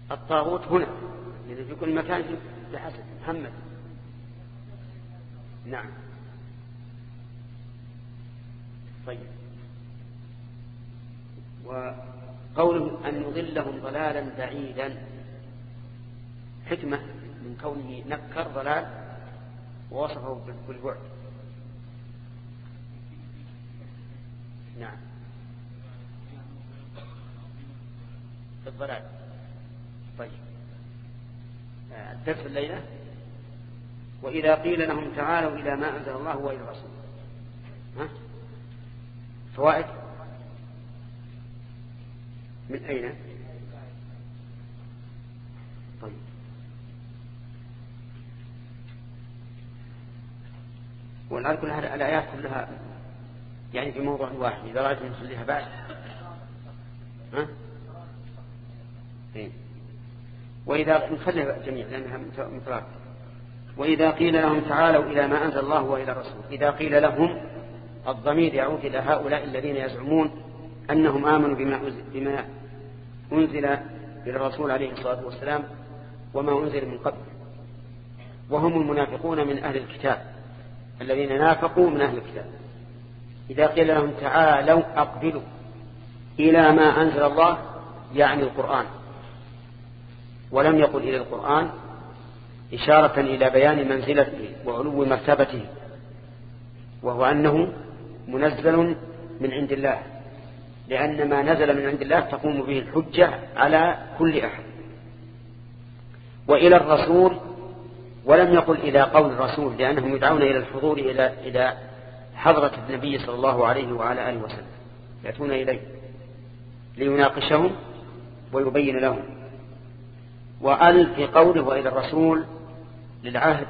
الطاغوت هنا يعني في كل مكان بحسب محمد. نعم. طيب، وقوله أن يضلهم ضلالا بعيدا حكمة من كونه نكر ضلال ووصفه بالبعد. نعم، في الضلال. طيب، الدرس الليلة: وإذا قيل لهم تعالوا إلى ما أنزل الله وإلى الرسول. فوائد من أين؟ طيب، والآن كل هذه الآيات كلها يعني في موضوع واحد، إذا رأيت نخليها بعد. وإذا نخليها جميع لأنها مترابطة. وإذا قيل لهم تعالوا إلى ما أنزل الله وإلى الرسول. إذا قيل لهم الضمير يعود إلى هؤلاء الذين يزعمون أنهم آمنوا بما أنزل إلى الرسول عليه الصلاة والسلام وما أنزل من قبل، وهم المنافقون من أهل الكتاب الذين نافقوا من أهل الكتاب. إذا قيل لهم تعالوا أقبلوا إلى ما أنزل الله يعني القرآن، ولم يقل إلى القرآن إشارة إلى بيان منزلته وعلو مرتبته، وهو أنه منزل من عند الله، لأن ما نزل من عند الله تقوم به الحجة على كل أحد. وإلى الرسول، ولم يقل إلى قول الرسول، لأنهم يدعون إلى الحضور إلى حضرة النبي صلى الله عليه وعلى آله وسلم، يأتون إليه ليناقشهم ويبين لهم. وأل في قوله وإلى الرسول للعهد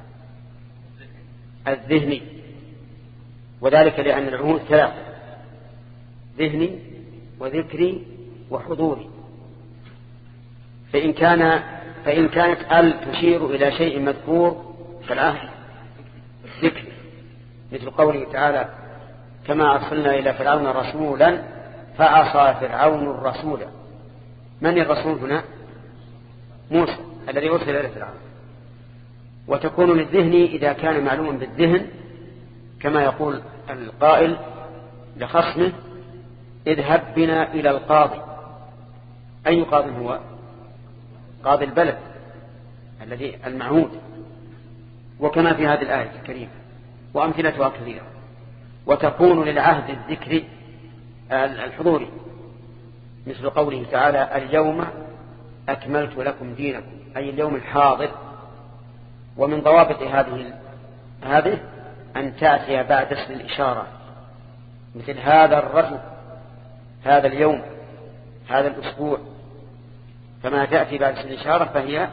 الذهني، وذلك لأن العهود ثلاثة: ذهني وذكري وحضوري. فإن كانت أل تشير إلى شيء مذكور فالعهد ذكري، مثل قوله تعالى: كما أرسلنا إلى فرعون رسولا فعصى فرعون الرسول. من الرسول هنا؟ موسى الذي أرسل إلى فرعون. وتكون للذهن إذا كان معلوما بالذهن، كما يقول القائل لخصمه: اذهب بنا إلى القاضي. أي قاضي هو؟ قاضي البلد الذي المعهود. وكما في هذه الآية الكريمة وأمثلتها كثيرة. وتكون للعهد الذكري الحضوري، مثل قوله تعالى: اليوم أكملت لكم دينكم، أي اليوم الحاضر. ومن ضوابط هذه أن تأتي بعد اسم الإشارة، مثل هذا الرجل، هذا اليوم، هذا الأسبوع. فما تأتي بعد اسم الإشارة فهي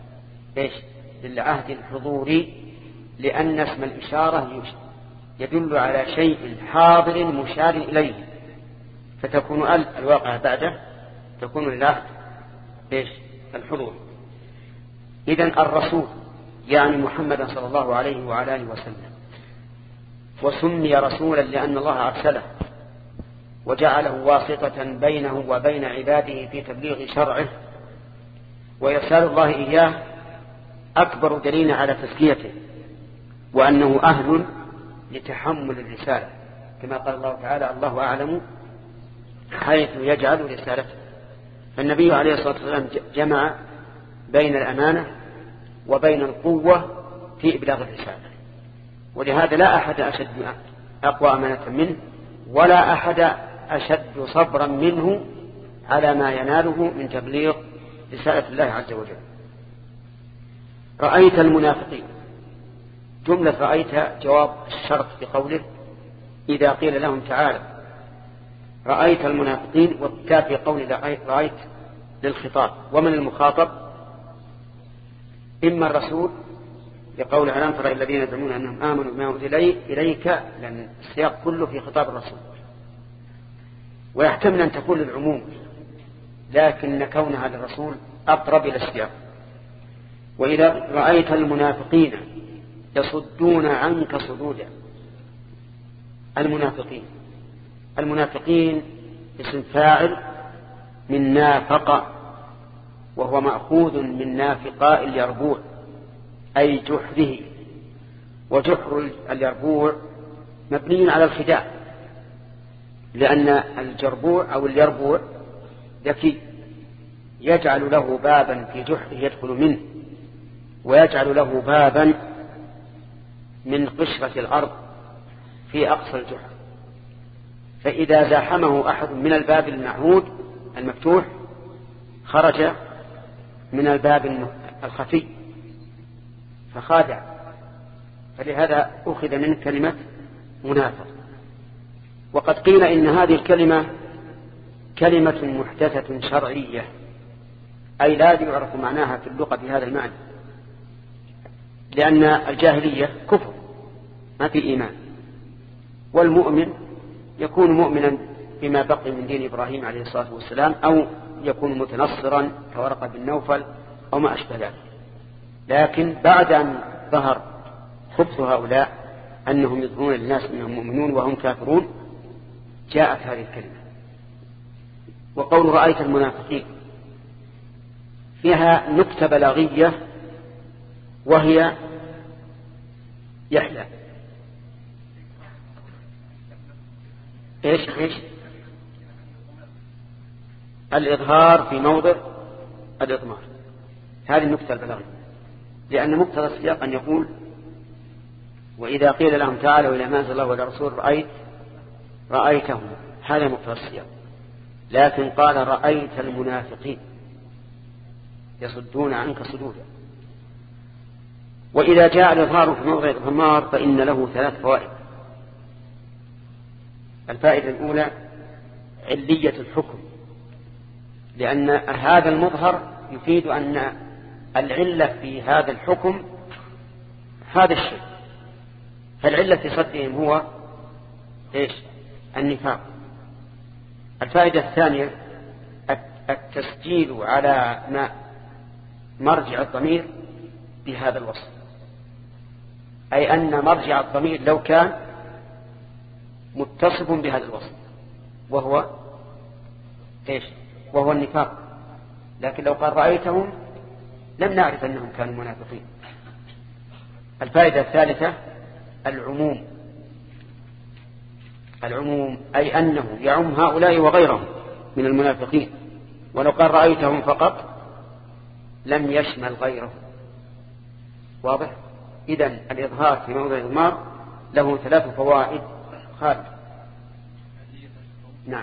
للعهد الحضوري، لأن اسم الإشارة يدل على شيء حاضر مشار إليه، فتكون الواقع بعده تكون للعهد الحضور. إذن الرسول يعني محمد صلى الله عليه وعلى آله وسلم، وسمي رسولا لأن الله أرسله وجعله واسطة بينه وبين عباده في تبليغ شرعه. وإرسال الله إياه أكبر دليل على تزكيته، وأنه أهل لتحمل الرسالة، كما قال الله تعالى: الله أعلم حيث يجعل رسالته. فالنبي عليه الصلاة والسلام جمع بين الأمانة وبين القوة في إبلاغ الرسالة، ولهذا لا أحد أشد أقوى أمانة منه، ولا أحد أشد صبرا منه على ما يناله من تبليغ رسالة الله عز وجل. رأيت المنافقين، جملة رأيت جواب الشرط بقوله: إذا قيل لهم تعالى. رأيت المنافقين، والتاء في قول رأيت للخطاب. ومن المخاطب؟ إما الرسول لقول ألم تر الذين يزعمون أنهم آمنوا بما أنزل إليك، لأن السياق كله في خطاب الرسول، ويحتمل أن تكون للعموم، لكن كونها للرسول أقرب إلى السياق. وإذا رأيت المنافقين يصدون عنك صدودا. المنافقين اسم فاعل من نافق، وهو مأخوذ من نافقاء اليربوع أي جحره. وجحر اليربوع مبني على الخداع، لأن الجربوع أو اليربوع ذكي، يجعل له بابا في جحره يدخل منه، ويجعل له بابا من قشرة الأرض في أقصى الجحر، فإذا زاحمه أحد من الباب المعهود المفتوح خرج من الباب الخفي فخادع. فلهذا أخذ من كلمة منافق. وقد قيل إن هذه الكلمة كلمة محدثة شرعية، أي لا يعرف معناها في اللغة بهذا المعنى، لأن الجاهلية كفر ما في إيمان، والمؤمن يكون مؤمنا بما بقي من دين إبراهيم عليه الصلاة والسلام، أو يكون متنصرا كورقة بن نوفل أو ما أشبه ذلك. لكن بعد أن ظهر خبث هؤلاء أنهم يظهرون للناس أنهم مؤمنون وهم كافرون جاءت هذه الكلمة. وقول رأيت المنافقين فيها نكتة بلاغية وهي يحلى إيش الإظهار في موضع الإضمار. هذه النكتة البلاغية، لأن مقتضى السياق أن يقول وإذا قيل لهم تعالوا إلى ما أنزل الله وإلى الرسول رأيتهم، هذا مقتضى السياق. لكن قال رأيت المنافقين يصدون عنك صدودا. وإذا جاء الإظهار في موضع الإضمار فإن له 3 فوائد. الفائدة الأولى علية الحكم، لأن هذا المظهر يفيد أن العلة في هذا الحكم هذا الشيء، فالعلة في صدهم هو إيش؟ النفاق. الفائدة الثانية التسجيل على ما مرجع الضمير بهذا الوصف، أي أن مرجع الضمير لو كان متصف بهذا الوصف وهو إيش؟ وهو النفاق، لكن لو قال رأيتهم لم نعرف أنهم كانوا منافقين. الفائدة الثالثة العموم أي أنه يعم هؤلاء وغيرهم من المنافقين، ولو قال رأيتهم فقط لم يشمل غيرهم. واضح؟ إذن الإظهار في موضع الإضمار له 3 فوائد خالد. نعم.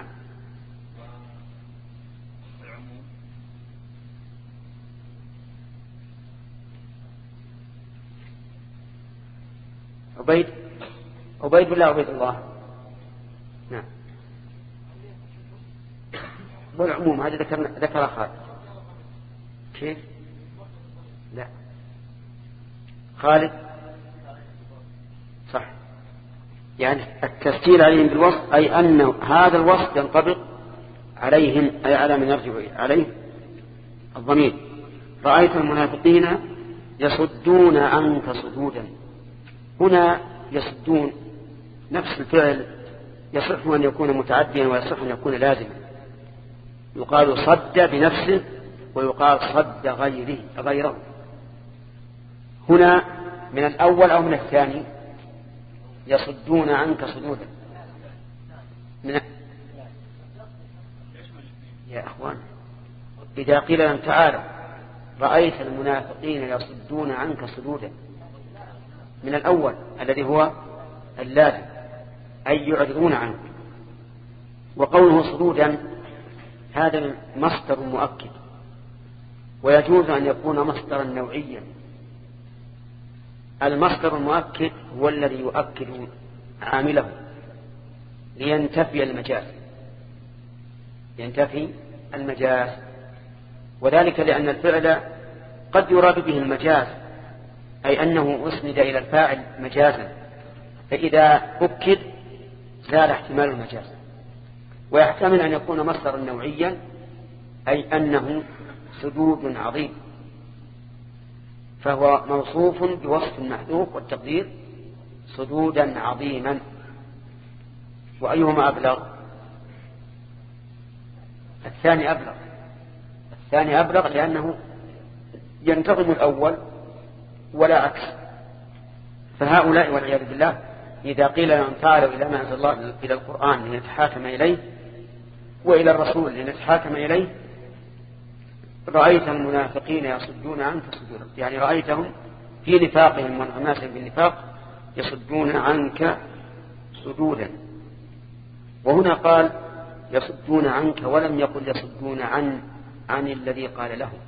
عبيد بالله عبيد الله. نعم. والعموم هذا ذكر خالد. كيف؟ لا خالد صح، يعني التسجيل عليهم بالوصف أي أن هذا الوصف ينطبق عليهم، أي على من يرجع عليه الضمير. رأيت المنافقين يصدون عنك صدودا. هنا يصدون نفس الفعل يصح أن يكون متعديا ويصح أن يكون لازما. يقال صد بنفسه ويقال صد غيره. هنا من الأول أو من الثاني؟ يصدون عنك صدودا. يا أخوان إذا قيل لهم تعالوا رأيت المنافقين يصدون عنك صدودا، من الأول الذي هو اللازم أي يعرضون عنك. وقوله صدودا هذا مصدر مؤكد، ويجوز أن يكون مصدرا نوعيا. المصدر المؤكد هو الذي يؤكد عامله لينتفي المجاز، وذلك لأن الفعل قد يراد به المجاز، أي أنه أسند إلى الفاعل مجازا، فإذا أكد زال احتمال المجاز. ويحتمل أن يكون مصدرا نوعيا أي أنه سدود عظيم، فهو موصوف بوصف محذوف والتقدير سدودا عظيما. وأيهما أبلغ؟ الثاني الثاني أبلغ لأنه ينتظم الأول ولا عكس. فهؤلاء والعياذ بالله إذا قيل لهم تعالوا إلى ما أنزل الله إلى القرآن لنتحاكم إليه وإلى الرسول لنتحاكم إليه رأيت المنافقين يصدون عنك صدورا، يعني رأيتهم في نفاقهم وانغماسهم بالنفاق يصدون عنك صدودا. وهنا قال يصدون عنك ولم يقل يصدون عن الذي قال لهم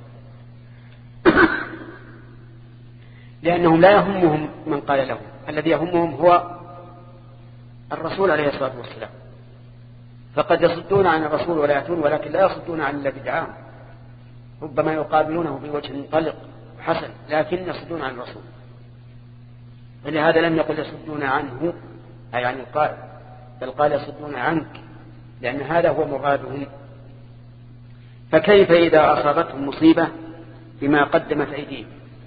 لأنهم لا يهمهم من قال لهم، الذي يهمهم هو الرسول عليه الصلاة والسلام. فقد يصدون عن الرسول ولا يأتون، ولكن لا يصدون عن الذي دعاهم، ربما يقابلونه بوجه منطلق حسن لكن يصدون عن الرسول. فلهذا لم يقل يصدون عنه أي عن القائل، بل قال يصدون عنك، لأن هذا هو مرادهم. فكيف إذا أصابتهم مصيبة بما قدمت أيديهم؟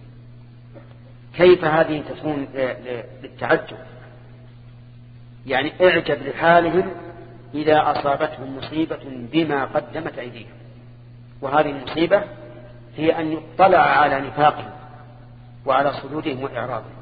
كيف هذه تكون للتعجب؟ يعني اعجب لحالهم إذا أصابتهم مصيبة بما قدمت أيديهم. وهذه المصيبة هي أن يطلع على نفاقهم وعلى صدورهم وإعراضهم.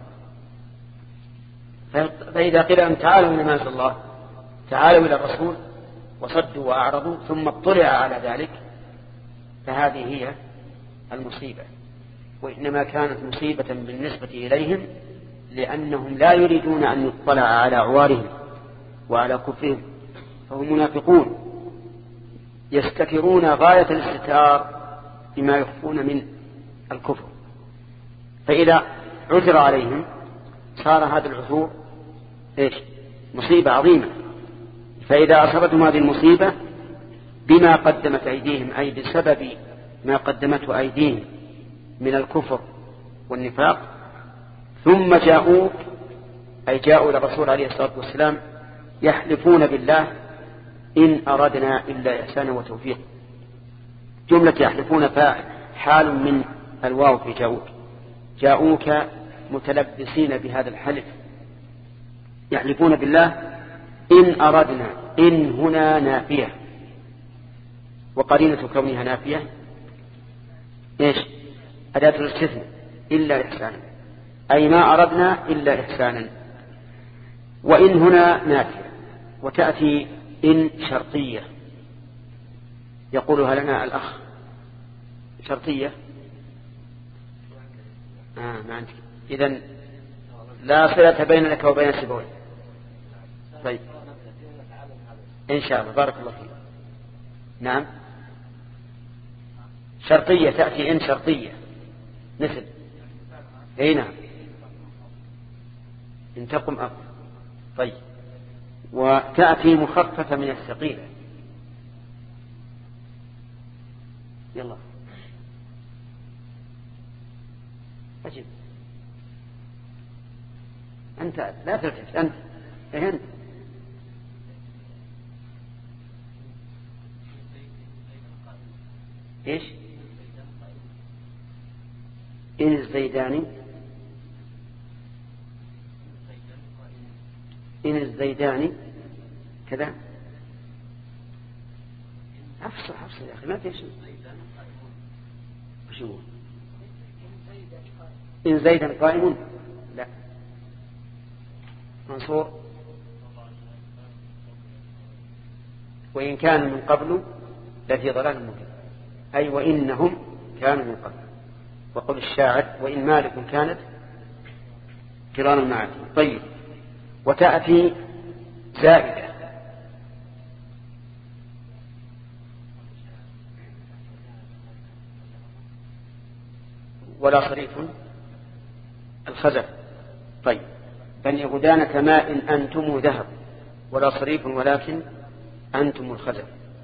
فإذا قيل لهم تعالوا إلى ما أنزل الله، تعالوا إلى الرسول، وصدوا وأعرضوا ثم اطلع على ذلك، فهذه هي المصيبة. وإنما كانت مصيبة بالنسبة إليهم لأنهم لا يريدون أن يطلع على عوارهم وعلى كفرهم، فهم منافقون يستترون غاية الاستتار بما يخفون من الكفر. فإذا عثر عليهم صار هذا العثور مصيبة عظيمة. فإذا أصابتهم هذه المصيبة بما قدمت أيديهم، أي بسبب ما قدمته أيديهم من الكفر والنفاق، ثم جاءوك أي جاءوا إلى الرسول عليه الصلاة والسلام يحلفون بالله إن أردنا إلا إحسانا وتوفيق. جملة يحلفون حال من الواو في جاءوك، جاءوك متلبسين بهذا الحلف، يحلفون بالله إن أردنا، إن هنا نافية، وقرينة كونها نافية أداة الاستثناء إلا إحسانا، أي ما أردنا إلا إحسانا. وإن هنا نافية، وتأتي إن شرطية يقولها لنا الأخ شرطية ما عندك، إذن لا صلة بينك وبين سيبويه. طيب إن شاء الله بارك الله فيك. نعم شرطية، تأتي إن شرطية مثل نعم إن تقم أقم. طيب وتأتي مخففة من الثقيلة. يلا أجب أنت لا تلتفت أنت فهمت. إيش إن الزيداني، إن الزيداني كذا حفص يا أخي ما تيش وشو إن زيدا قائم لا منصور، وإن كان من قبل لفي ضلال مبين، أي وإنهم كانوا من قبل. وقل الشاعر وإن مالك كانت كرام المعادي. طيب وتأتي زائدة ولا صريف الخزف. طيب بني غدانة ماء أنتم ذهب ولا صريف ولكن أنتم الخزف.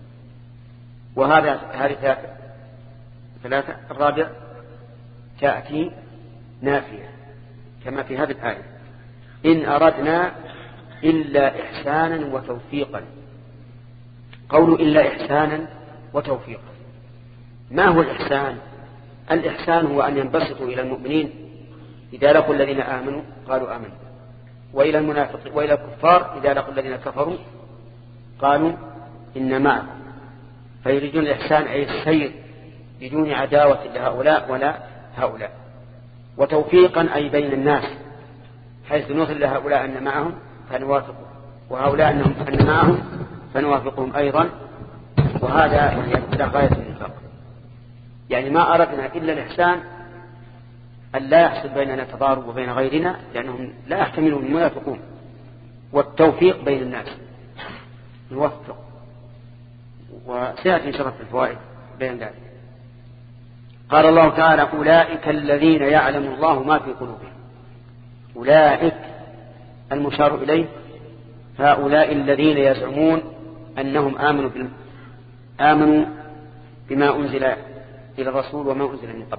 هذه ثلاثة. الرابع تأتي نافية كما في هذه الآية إن أردنا إلا إحسانا وتوفيقا. قول إلا إحسانا وتوفيقا، ما هو الإحسان؟ الإحسان هو أن ينبسطوا إلى المؤمنين إذا لقوا الذين آمنوا قالوا آمنوا، وإلى المنافقين وإلى الكفار إذا لقوا الذين كفروا قالوا إن معكم. فيريدون الإحسان أي السير بدون عداوة لهؤلاء ولا هؤلاء. وتوفيقا أي بين الناس، حيث نظهر لهؤلاء أن معهم فنوافقهم، وهؤلاء أن معهم فنوافقهم أيضا. وهذا إلى غاية النفاق. يعني ما أردنا إلا الإحسان، أن لا يحصل بيننا تضارب وبين غيرنا، لأنهم لا يحتملون المنافقون. والتوفيق بين الناس نوفق، وسيأتي إن شاء الله في الفوائد بين ذلك. قال الله تعالى: أولئك الذين يعلم الله ما في قلوبهم. أولئك المشار إليه هؤلاء الذين يزعمون أنهم آمنوا بما أنزل إلى الرسول وما أنزل من قبل.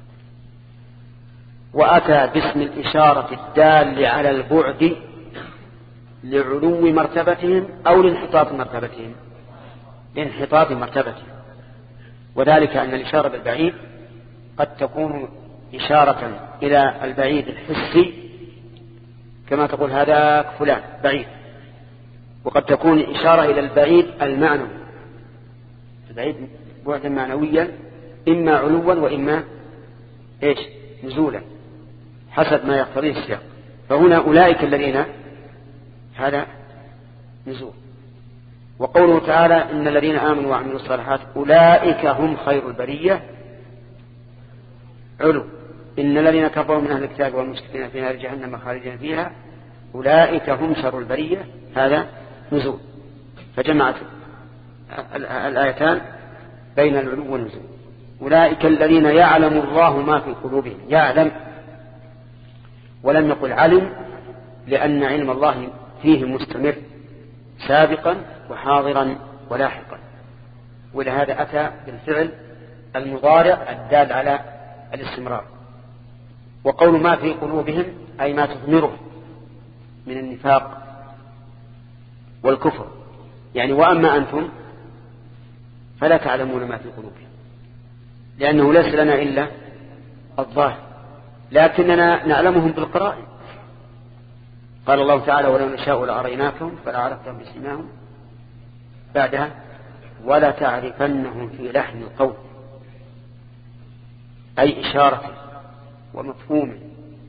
وأتى باسم الإشارة الدال على البعد لعلو مرتبتهم أو لانحطاط مرتبتهم، لانحطاط مرتبتهم. وذلك أن الإشارة بالبعيد قد تكون إشارة إلى البعيد الحسي، كما تقول هذا فلان بعيد، وقد تكون إشارة إلى البعيد المعنوي، البعيد بعدا معنويا، إما علوا وإما نزولا حسب ما يقتضيه السياق. فهنا أولئك الذين، هذا نزول. وقوله تعالى: إن الذين آمنوا وعملوا الصالحات أولئك هم خير البرية، علو. إن الذين كفروا من أهل الكتاب والمشركين في نار جهنم خالدين فيها أولئك هم شر البرية، هذا نزول. فجمعت الآيتان بين العلو والنزول. أولئك الذين يعلم الله ما في قلوبهم، يعلم، ولم يقل علم، لأن علم الله فيه مستمر سابقا وحاضرا ولاحقا. ولهذا أتى بالفعل المضارع الدال على الاستمرار. وقول ما في قلوبهم أي ما تثمره من النفاق والكفر. يعني وأما أنتم فلا تعلمون ما في قلوبهم، لأنه ليس لنا إلا الظاهر، لكننا نعلمهم بالقرائن. قال الله تعالى: ولو نشاء لأريناكم فلا عرفتم بسيماهم، بعدها ولا تعرفنهم في لحن القول، أي إشارة ومفهوم.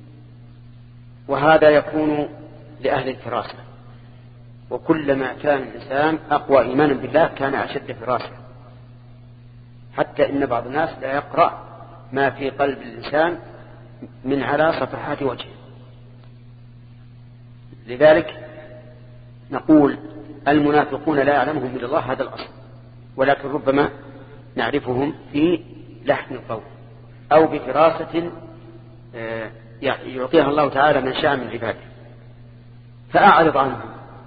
وهذا يكون لأهل الفراسة، وكلما كان الإنسان أقوى إيمانا بالله كان أشد فراسة، حتى إن بعض الناس لا يقرأ ما في قلب الإنسان من على صفحات وجهه. لذلك نقول المنافقون لا يعلمهم إلا الله، هذا الأصل، ولكن ربما نعرفهم في لحن القول أو بفراسة يعطيها الله تعالى من شاء من عباده. فأعرض عنهم،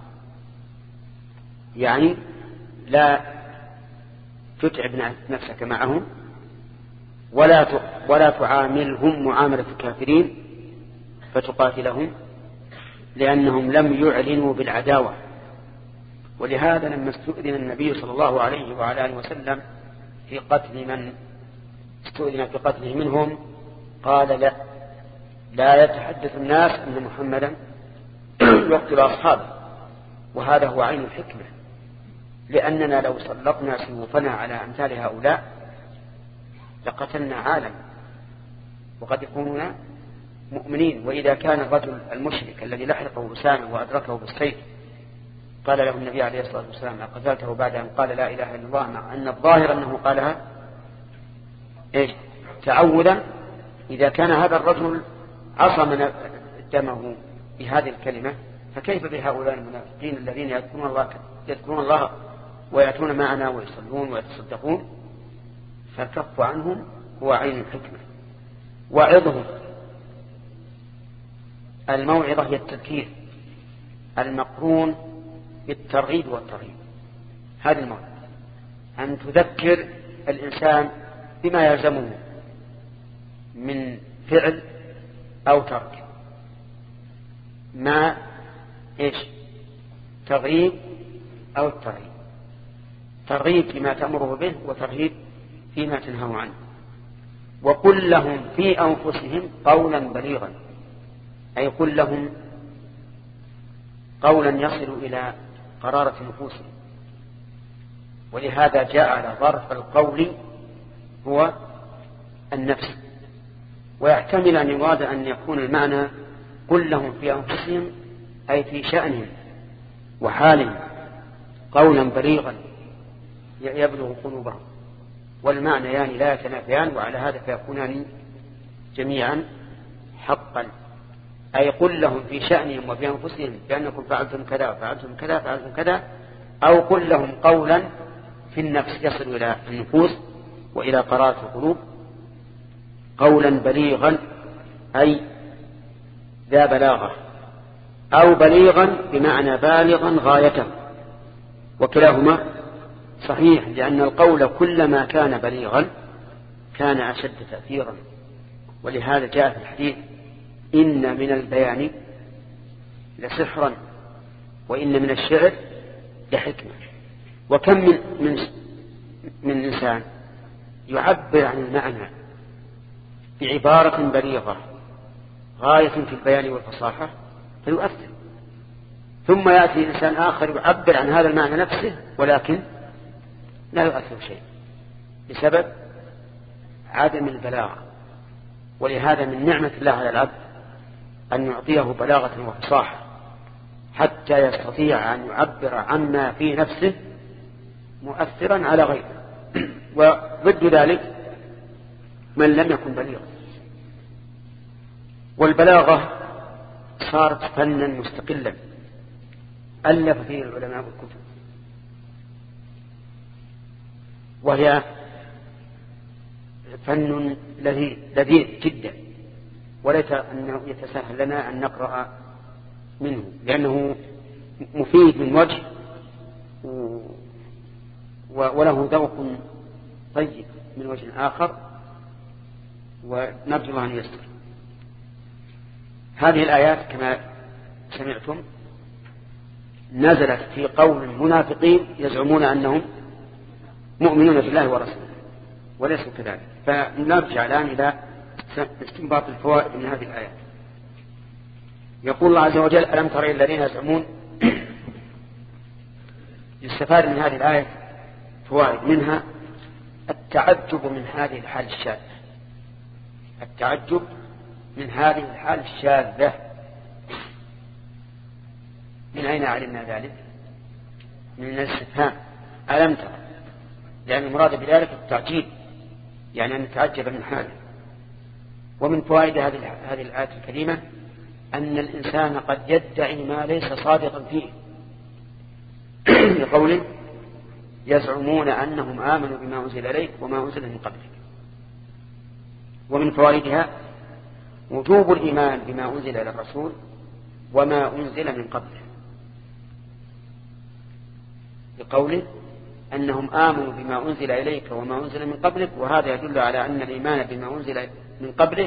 يعني لا تتعب نفسك معهم، ولا تعاملهم معاملة الكافرين فتقاتلهم، لأنهم لم يعلنوا بالعداوة. ولهذا لما استؤذن النبي صلى الله عليه وعلى آله وسلم في قتل من استؤذن في قتله منهم، قال: لا يتحدث الناس أن محمدا يقتل أصحابه. وهذا هو عين الحكمة، لأننا لو سلطنا سيوفنا على أمثال هؤلاء لقتلنا عالم، وقد يكونون مؤمنين. وإذا كان الرجل المشرك الذي لحقه أسامة وأدركه بالسيف قال له النبي عليه الصلاة والسلام: أقتلته بعد أن قال لا إله إلا الله، مع أن الظاهر أنه قالها تعوذا. إذا كان هذا الرجل عصم دمه بهذه الكلمة، فكيف بهؤلاء المنافقين الذين يذكرون الله ويأتون معنا ويصلون ويتصدقون؟ فالكف عنهم هو عين الحكمة. وعظهم، الموعظة هي التذكير المقرون بالترغيب والترهيب. هذه الموعظة، أن تذكر الإنسان بما يلزمه من فعل أو ترك، مع ترغيب أو الترهيب. ترغيب فيما تأمره به، وترهيب فيما تنهى عنه. وقل لهم في أنفسهم قولا بليغا، أي قل لهم قولا يصل إلى قرارة نفوسهم. ولهذا جاء على ظرف القول هو النفس. ويحتمل أن يراد أن يكون المعنى قل لهم في أنفسهم أي في شأنهم وحالهم قولا بليغا يبلغ قلوبهم، والمعنى يعني لا يتنافيان، وعلى هذا فيكونان جميعا حقا. أي قل لهم في شأنهم وفي أنفسهم بأنكم فعلتم كذا وفعلتم كذا فعلتم كذا، أو قل لهم قولا في النفس يصل إلى النفوس وإلى قرارة القلوب، قولا بليغا أي ذا بلاغة، أو بليغا بمعنى بالغا غايته، وكلاهما صحيح، لأن القول كلما كان بليغا كان أشد تأثيرا. ولهذا جاء في الحديث إن من البيان لسحرا وإن من الشعر لحكمة. وكم من إنسان يعبر عن المعنى بعبارة بليغة غاية في البيان والفصاحة فيؤثر، ثم يأتي إنسان آخر يعبر عن هذا المعنى نفسه ولكن لا يؤثر شيء بسبب عدم البلاغة. ولهذا من نعمة الله على العبد أن يعطيه بلاغة وفصاحة حتى يستطيع أن يعبر عما في نفسه مؤثرا على غيره. وضد ذلك من لم يكن بليغا. والبلاغة صارت فنا مستقلا ألف فيه العلماء الكتب، وهي فن لذيذ جدا، وليس أنه يتساهل لنا أن نقرأ منه، لأنه مفيد من وجه وله ذوق طيب من وجه آخر، ونرجو أن يستر. هذه الآيات كما سمعتم نزلت في قول المنافقين يزعمون أنهم مؤمنون بالله ورسوله وليسوا كذلك. فنرجع الآن إلى استنباط الفوائد من هذه الآيات. يقول الله عز وجل ألم تر الذين يزعمون. يستفاد من هذه الآية فوائد، منها التعجب من هذه الحال الشاذة، التعجب من هذه الحال الشاذة. من أين علمنا ذلك؟ من الاستفهام ألم تر، لأن المراد بذلك التعجيب، يعني أن نتعجب من حاله. ومن فوائد هذه الآية الكريمة أن الإنسان قد يدعي ما ليس صادقا فيه، لقوله يزعمون أنهم آمنوا بما أنزل إليك وما أنزل من قبلك. ومن فوائدها وجوب الإيمان بما أنزل إلى الرسول وما أنزل من قبله، لقوله أنهم آمنوا بما أنزل إليك وما أنزل من قبلك. وهذا يدل على أن الإيمان بما أنزل من قبله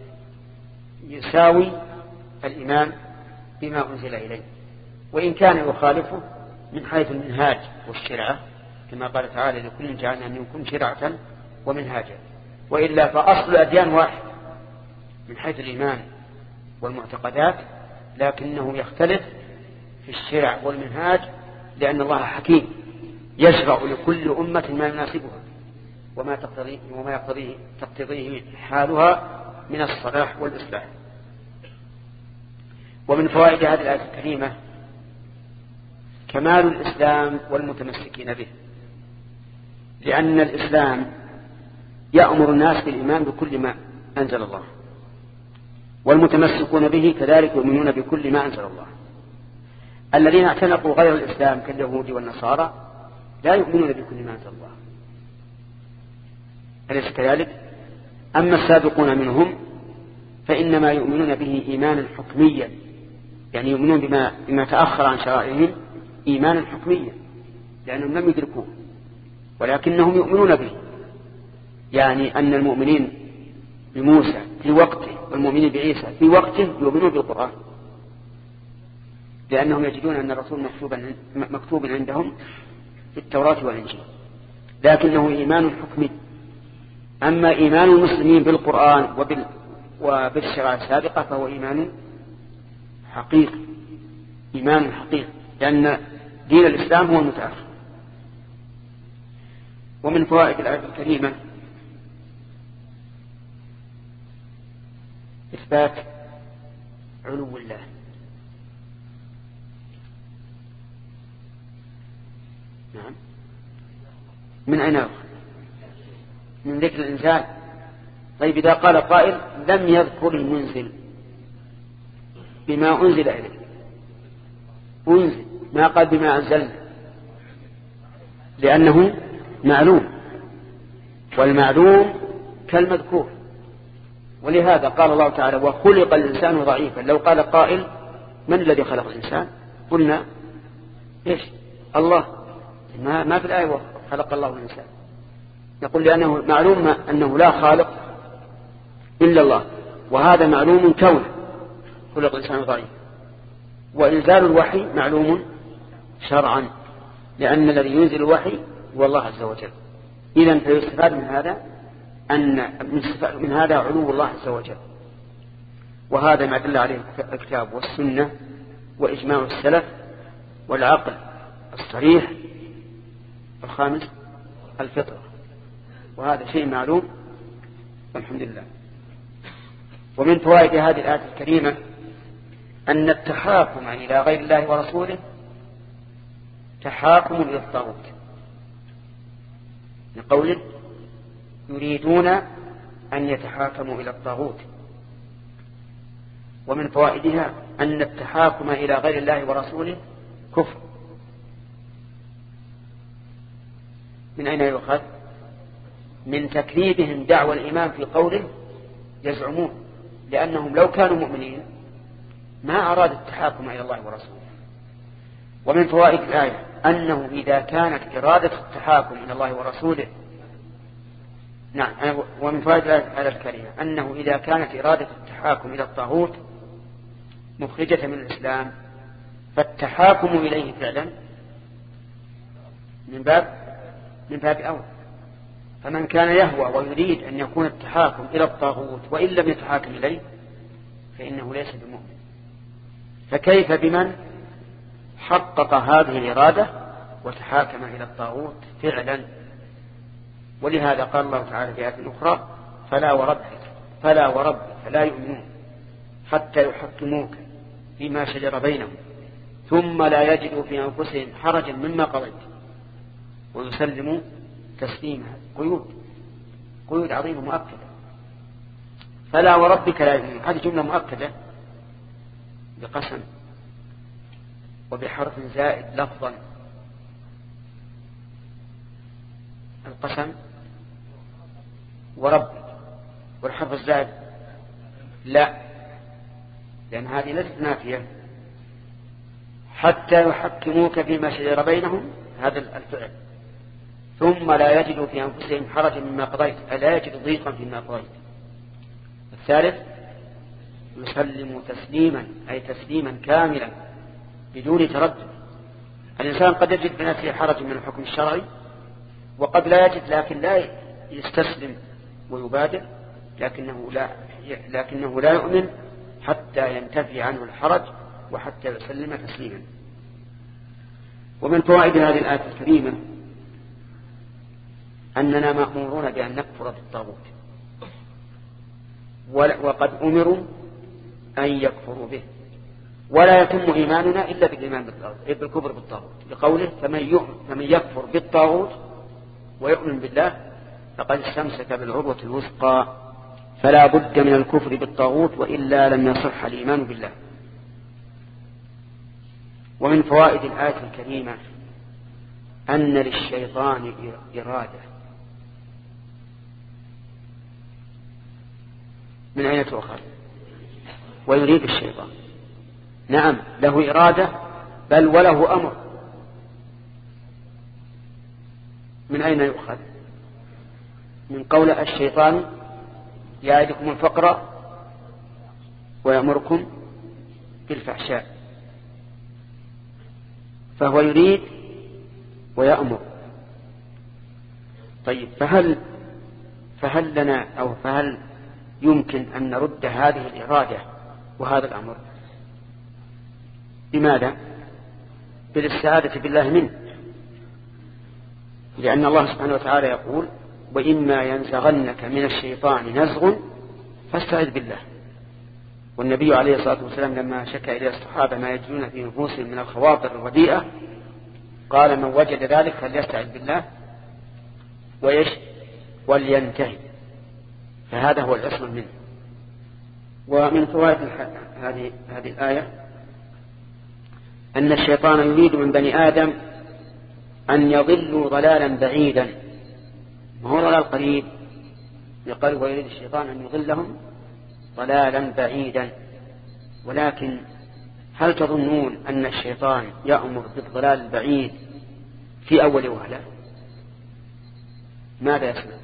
يساوي الإيمان بما أنزل إليه، وإن كان يخالفه من حيث المنهاج والشرعة، كما قال تعالى لكل جعلنا منكم شرعة ومنهاجا. وإلا فأصل الأديان واحد من حيث الإيمان والمعتقدات، لكنه يختلف في الشرع والمنهاج، لأن الله حكيم يشرع لكل أمة ما يناسبها وما تقتضيه حالها من الصلاح والإصلاح. ومن فوائد هذه الآية الكريمة كمال الإسلام والمتمسكين به، لأن الإسلام يأمر الناس بالإيمان بكل ما أنزل الله، والمتمسكون به كذلك يؤمنون بكل ما أنزل الله. الذين اعتنقوا غير الإسلام كاليهود والنصارى لا يؤمنون بكل ما أنزل الله، أليس كذلك؟ أما السابقون منهم فإنما يؤمنون به إيمانا حكميا، يعني يؤمنون بما تأخر عن شرائعهم إيمانا حكميا، لأنهم لم يدركوه ولكنهم يؤمنون به. يعني أن المؤمنين بموسى في وقته والمؤمنين بعيسى في وقته يؤمنون بالقرآن، لأنهم يجدون أن الرسول مكتوب عندهم في التوراة والإنجيل، لكنه إيمان حكمي. أما إيمان المسلمين بالقرآن وبالشرائع السابقة فهو إيمان حقيقي، إيمان حقيقي، لأن دين الإسلام هو المتأخر. ومن فوائد الآية الكريمة إثبات علو الله. نعم. من أين يأخذ؟ من ذكر الإنسان. طيب إذا قال قائل لم يذكر المنزل بما أنزل إليه، أنزل ما قال بما أنزلنا، لأنه معلوم، والمعلوم كالمذكور. ولهذا قال الله تعالى وخلق الإنسان ضعيفا. لو قال قائل من الذي خلق الإنسان؟ قلنا إيش؟ الله. ما في الآية خلق الله الإنسان، نقول لأنه معلوم أنه لا خالق إلا الله، وهذا معلوم كونه خلق الإنسان ضعيفا. وإنزال الوحي معلوم شرعا، لأن الذي ينزل الوحي هو الله عز وجل. إذن فيستفاد من هذا من هذا علو الله عز وجل، وهذا ما دل عليه الكتاب والسنة وإجماع السلف والعقل الصريح. الخامس الفطرة، وهذا شيء معلوم والحمد لله. ومن فوائد هذه الآية الكريمة أن التحاكم إلى غير الله ورسوله تحاكم إلى الطاغوت، لقوله يريدون أن يتحاكموا إلى الطاغوت. ومن فوائدها أن التحاكم إلى غير الله ورسوله كفر. من أين يؤخذ؟ من تكذيبهم دعوى الإيمان في قوله يزعمون، لأنهم لو كانوا مؤمنين ما أراد التحاكم إلى الله ورسوله. ومن فوائد الآية أنه إذا كانت إرادة التحاكم إلى الله ورسوله ومن فوائد الآية الكريمة أنه إذا كانت إرادة التحاكم إلى الطاغوت مخرجة من الإسلام فالتحاكم إليه فعلا من باب أول. فمن كان يهوى ويريد أن يكون التحاكم إلى الطاغوت وإن لم يتحاكم إليه فإنه ليس بمؤمن. فكيف بمن حقق هذه الإرادة وتحاكم إلى الطاغوت فعلا؟ ولهذا قال الله تعالى في آية أخرى فلا وربك لا يؤمنون حتى يحكموك فيما شجر بينهم ثم لا يجدوا في أنفسهم حرجا مما قضيت ويسلموا تسليما. قيود عظيمة مؤكدة. فلا وربك لا يؤمنون، هذه جملة مؤكدة بقسم وبحرف زائد لفظا. القسم وربك، والحرف الزائد لا، لأن هذه ليست نافية. حتى يحكموك فيما شجر بينهم، هذا الفعل، ثم لا يجدوا في أنفسهم حرجا مما قضيت، ألا يجدوا ضيقا فيما قضيت. الثالث يسلموا تسليما، أي تسليما كاملا بدون تردد. الإنسان قد يجد في نفسه حرج من الحكم الشرعي وقد لا يجد، لكن لا يستسلم ويبادر، لكنه لا يؤمن حتى ينتفي عنه الحرج وحتى يسلم تسليما. ومن فوائد هذه الآية الكريمة أننا مأمورون بأن نكفر بالطاغوت، وقد أمروا أن يكفروا به، ولا يتم إيماننا إلا بالإيمان بالطاغوت، إلا بالكفر بالطاغوت، لقوله فمن يكفر بالطاغوت ويؤمن بالله فقد استمسك بالعروة الوثقى فلا بد من الكفر بالطاغوت وإلا لم يصح الإيمان بالله. ومن فوائد الآية الكريمة أن للشيطان إرادة. من أين تؤخذ؟ ويريد الشيطان، نعم له إرادة بل وله أمر. من أين يؤخذ؟ من قول الشيطان يعدكم الفقر ويأمركم بالفحشاء، فهو يريد ويأمر. طيب فهل لنا أو فهل يمكن أن نرد هذه الإرادة وهذا الأمر؟ لماذا؟ بالاستعاذة بالله منه، لأن الله سبحانه وتعالى يقول وإما ينزغنك من الشيطان نزغ فاستعذ بالله. والنبي عليه الصلاة والسلام لما شكى إلى الصحابة ما يجدون في نفوسهم من الخواطر الرديئة قال: من وجد ذلك فليستعذ بالله ولينتهي. فهذا هو الأصل منه. ومن فوائد هذه الآية أن الشيطان يريد من بني آدم أن يضلوا ضلالا بعيدا، وهو ضلال قريب. يقال ويريد الشيطان أن يضلهم ضلالا بعيدا. ولكن هل تظنون أن الشيطان يأمر بالضلال البعيد في أول وهلة؟ ماذا يصنع؟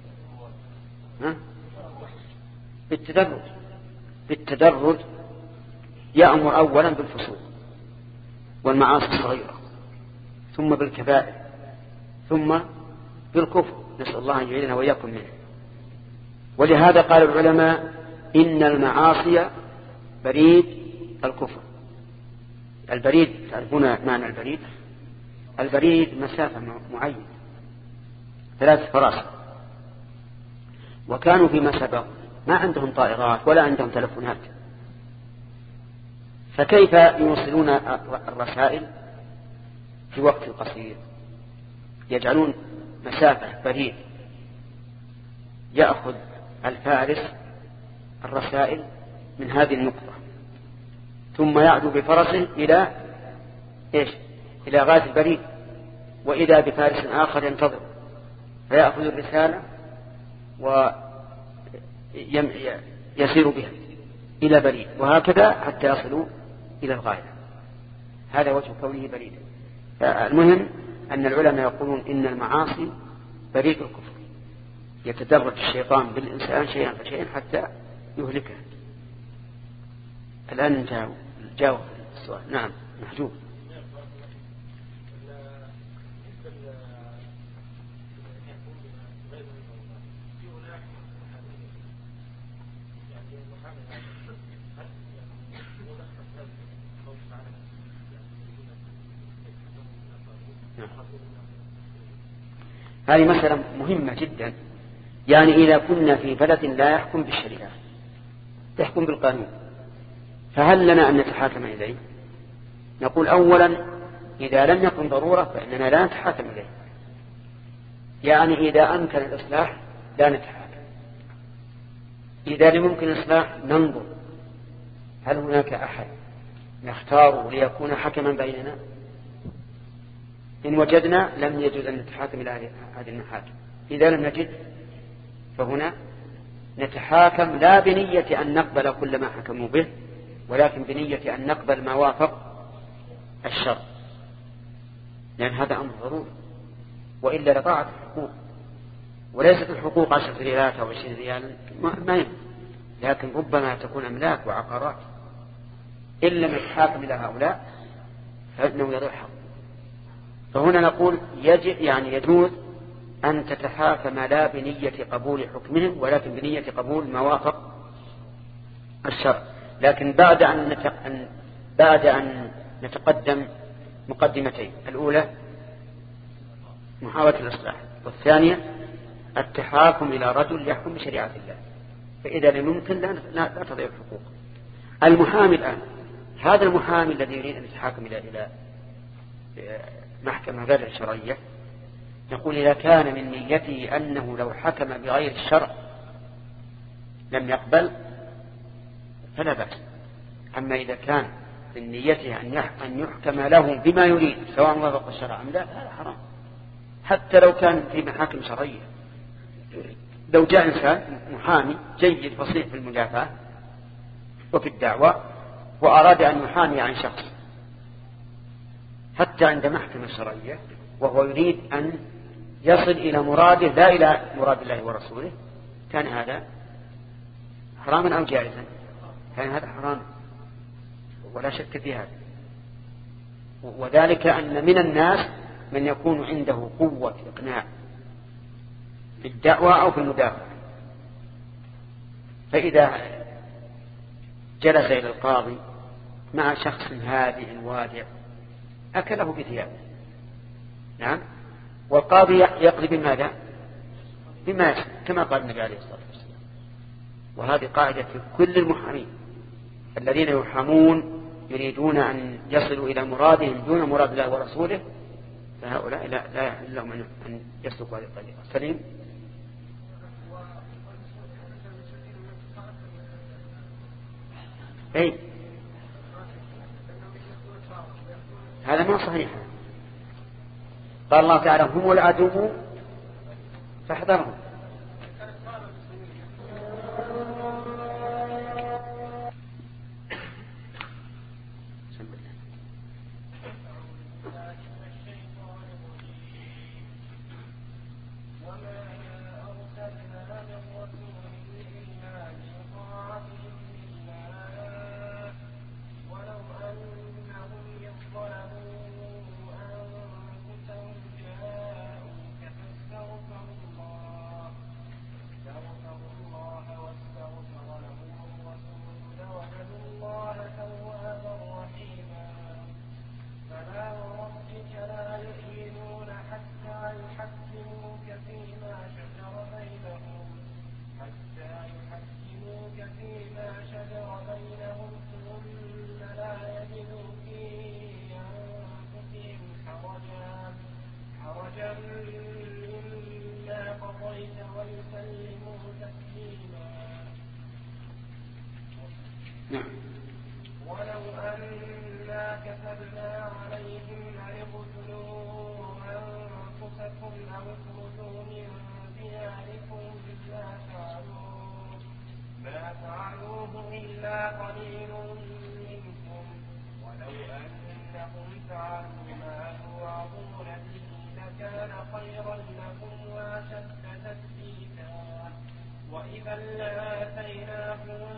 بالتدرج يأمر أولا بالفسوق والمعاصي الصغيرة، ثم بالكبائر، ثم بالكفر، نسأل الله أن يعيننا وإياكم منه. ولهذا قال العلماء إن المعاصي بريد الكفر. البريد، تعرفون معنى البريد؟ البريد مسافة معينة 3 فراسخ، وكانوا فيما سبق ما عندهم طائرات ولا عندهم تلفونات، فكيف يوصلون الرسائل في وقت قصير؟ يجعلون مسافة بريد يأخذ الفارس الرسائل من هذه النقطة، ثم يعدو بفرسه إلى غاية البريد، وإذا بفارس آخر ينتظر فيأخذ الرسالة ويسير بها إلى بريد، وهكذا حتى يصلوا إلى الغاية. هذا وجه كونه بريدا. المهم أن العلماء يقولون إن المعاصي بريد الكفر، يتدرج الشيطان بالإنسان شيئا فشيئا حتى يهلكه. الآن جاوب السؤال. نعم محجوب. هذه مسألة مهمة جدا. يعني إذا كنا في بلد لا يحكم بالشريعة، يحكم بالقانون، فهل لنا أن نتحاكم إليه؟ نقول أولا إذا لم يكن ضرورة فإننا لا نتحاكم إليه. يعني إذا أمكن الإصلاح لا نتحاكم، إذا لم يمكن الإصلاح ننظر هل هناك أحد نختاره ليكون حكما بيننا. إن وجدنا لم يجوز أن نتحاكم إلى هذه المحاكم. إذا لم نجد فهنا نتحاكم لا بنية أن نقبل كل ما حكموا به، ولكن بنية أن نقبل ما وافق الشرع، لأن هذا أمر ضروري، وإلا لضاعت الحقوق. وليست الحقوق 10 ريالات أو 20 ريالا ما يهم، لكن ربما تكون أملاك وعقارات. إن لم نتحاكم إلى هؤلاء فإنه يضيع حق. فهنا نقول يجوز أن تتحاكم لا بنية قبول حكمهم، ولكن بنية قبول ما وافق الشرع. لكن بعد أن نتقدم مقدمتين: الأولى محاولة الإصلاح، والثانية التحاكم إلى رجل يحكم بشريعة الله. فإذا لم يمكن لا تضيع الحقوق. المحامي الآن، هذا المحامي الذي يريد أن يتحاكم إلى محكمة غير الشرعية، نقول إذا كان من نيته أنه لو حكم بغير الشرع لم يقبل فلا بأس. أما إذا كان من نيته أن يحكم له بما يريد سواء وافق الشرع أم لا، هذا حرام، حتى لو كان في محاكم شرعية. لو جاء إنسان محامي جيد فصيح في المدافعة وفي الدعوة وأراد أن يحامي عن شخص حتى عند محكمة شرعية، وهو يريد أن يصل إلى مراده لا إلى مراد الله ورسوله، كان هذا حراما أو جائزا؟ كان هذا حراما ولا شك في هذا. وذلك أن من الناس من يكون عنده قوة إقناع في الدعوة أو في المدافعة، فإذا جلس إلى القاضي مع شخص هادئ وادع أكله بثيابه، نعم، والقاضي يقضي بماذا؟ بما يشاء، كما قال النبي عليه الصلاة والسلام. وهذه قاعدة في كل المحامين، الذين يحامون يريدون أن يصلوا إلى مرادهم دون مراد الله ورسوله، فهؤلاء لا يحل لهم أن يسلكوا هذه الطريقة. سليم. أي هذا ما صحيح. قال الله تعالى هم العدو فاحذرهم. ولو أنا كتبنا عليهم أن اقتلوا أنفسكم أو اخرجوا من دياركم ما فعلوه إلا قليل منكم ولو أنهم فعلوا ما توعظون به لكان خيرا لكم وأشد تثبيتا وإذا لآتيناهم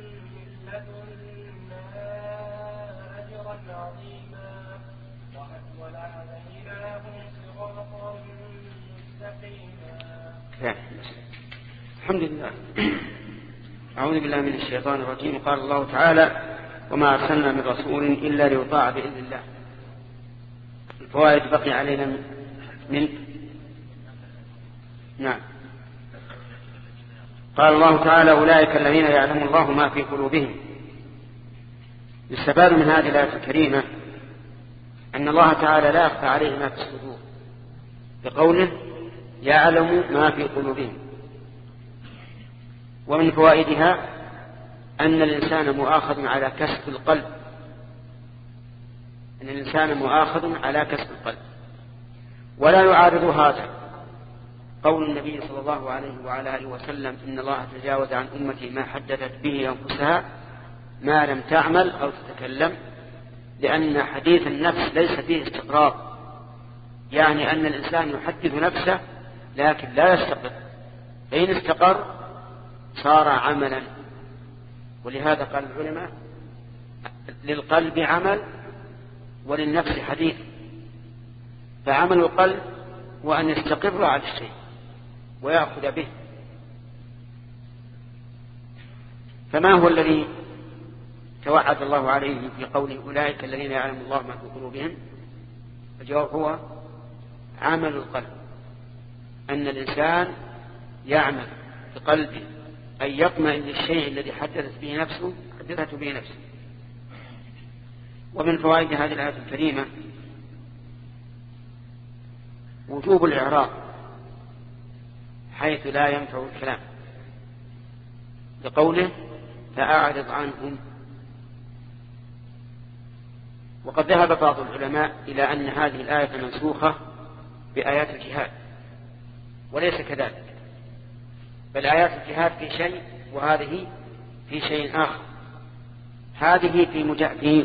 لدنا أجرا عظيما ولهديناهم صراطا مستقيما. الحمد لله. أعوذ بالله من الشيطان الرجيم. قال الله تعالى وما أرسلنا من رسول إلا ليطاع بإذن الله. الفوائد بقي علينا من نعم. قال الله تعالى أولئك الذين يعلم الله ما في قلوبهم. يستفاد من هذه الآية الكريمة أن الله تعالى لا يخفى عليه ما في الصدور بقوله يعلم ما في قلوبهم. ومن فوائدها أن الإنسان مؤاخذ على كسب القلب، أن الإنسان مؤاخذ على كسب القلب ولا يعارض هذا قول النبي صلى الله عليه وعلى آله وسلم إن الله تجاوز عن أمتي ما حدثت به أنفسها ما لم تعمل أو تتكلم، لأن حديث النفس ليس فيه استقرار، يعني أن الإنسان يحدث نفسه لكن لا يستقر، فإن استقر صار عملا. ولهذا قال العلماء للقلب عمل وللنفس حديث، فعمل القلب وأن يستقر على الشيء ويأخذ به. فما هو الذي توعد الله عليه في قوله أولئك الذين يعلم الله ما في قلوبهم؟ الجواب هو عمل القلب، أن الإنسان يعمل بقلبه أن يطمئن للشيء الذي حدثت به نفسه. ومن فوائد هذه الآية الكريمة وجوب الإعراض حيث لا ينفع الكلام، بقوله فأعرض عنهم. وقد ذهب بعض العلماء إلى أن هذه الآية منسوخة بآيات الجهاد، وليس كذلك، بل آيات الجهاد في شيء وهذه في شيء آخر. هذه في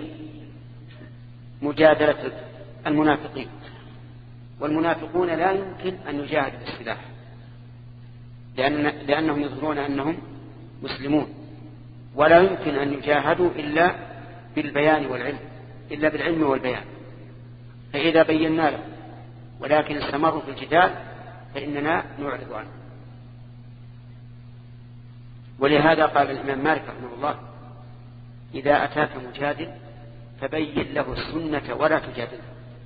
مجادلة المنافقين، والمنافقون لا يمكن أن يجاهدوا بالسلاح لأنهم يظهرون أنهم مسلمون، ولا يمكن أن يجاهدوا إلا بالبيان والعلم، إلا بالعلم والبيان. فإذا بينا له ولكن استمروا في الجدال فإننا نعرض عنه. ولهذا قال الإمام مالك رحمه الله إذا أتاك مجادل فبين له السنة ولا تجادله،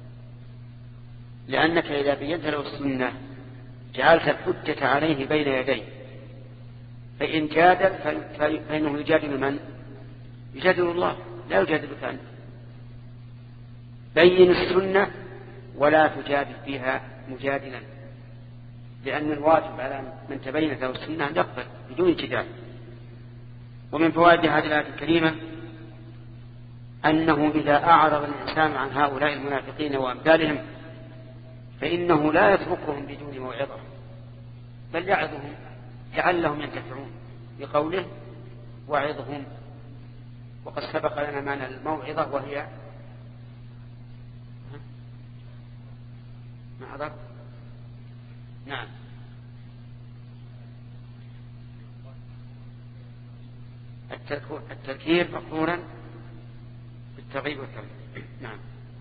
لأنك إذا بينت له السنة جعلت الحجة عليه بين يديه، فإن جادل فإنه يجادل من؟ يجادل الله، لا يجادلك أنت. بين السنة ولا تجادل فيها مجادلا، لأن الواجب على من تبينت له السنة أن يقبل بدون جدال. ومن فوائد هذه الآية الكريمة أنه إذا أعرض الإنسان عن هؤلاء المنافقين وأمثالهم فإنه لا يتركهم بدون موعظة، بل يعظهم لعلهم ينتفعون بقوله وعظهم. وقد سبق لنا معنى الموعظة وهي معذر. نعم، التذكير مقرونا بالترغيب والترهيب. نعم.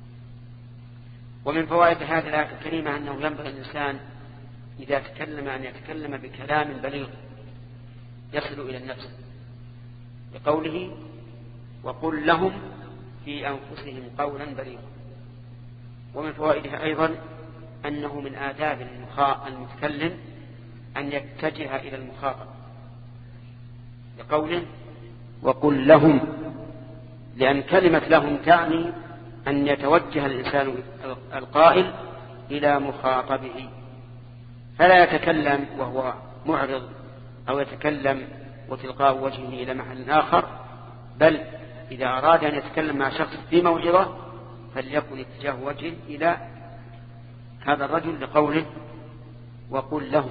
ومن فوائد هذه الآية الكريمة أنه ينبغي الإنسان إذا تكلم أن يتكلم بكلام بليغ يصل إلى النفس، بقوله وقل لهم في أنفسهم قولا بليغا. ومن فوائدها أيضا أنه من آداب المتكلم أن يتجه إلى المخاطب، بقوله وقل لهم، لأن كلمة لهم تعني أن يتوجه الإنسان القائل إلى مخاطبه، فلا يتكلم وهو معرض أو يتكلم وتلقاء وجهه إلى محل آخر، بل إذا أراد أن يتكلم مع شخص في موعظة فليكن اتجاه وجهه إلى هذا الرجل لقوله وقل لهم.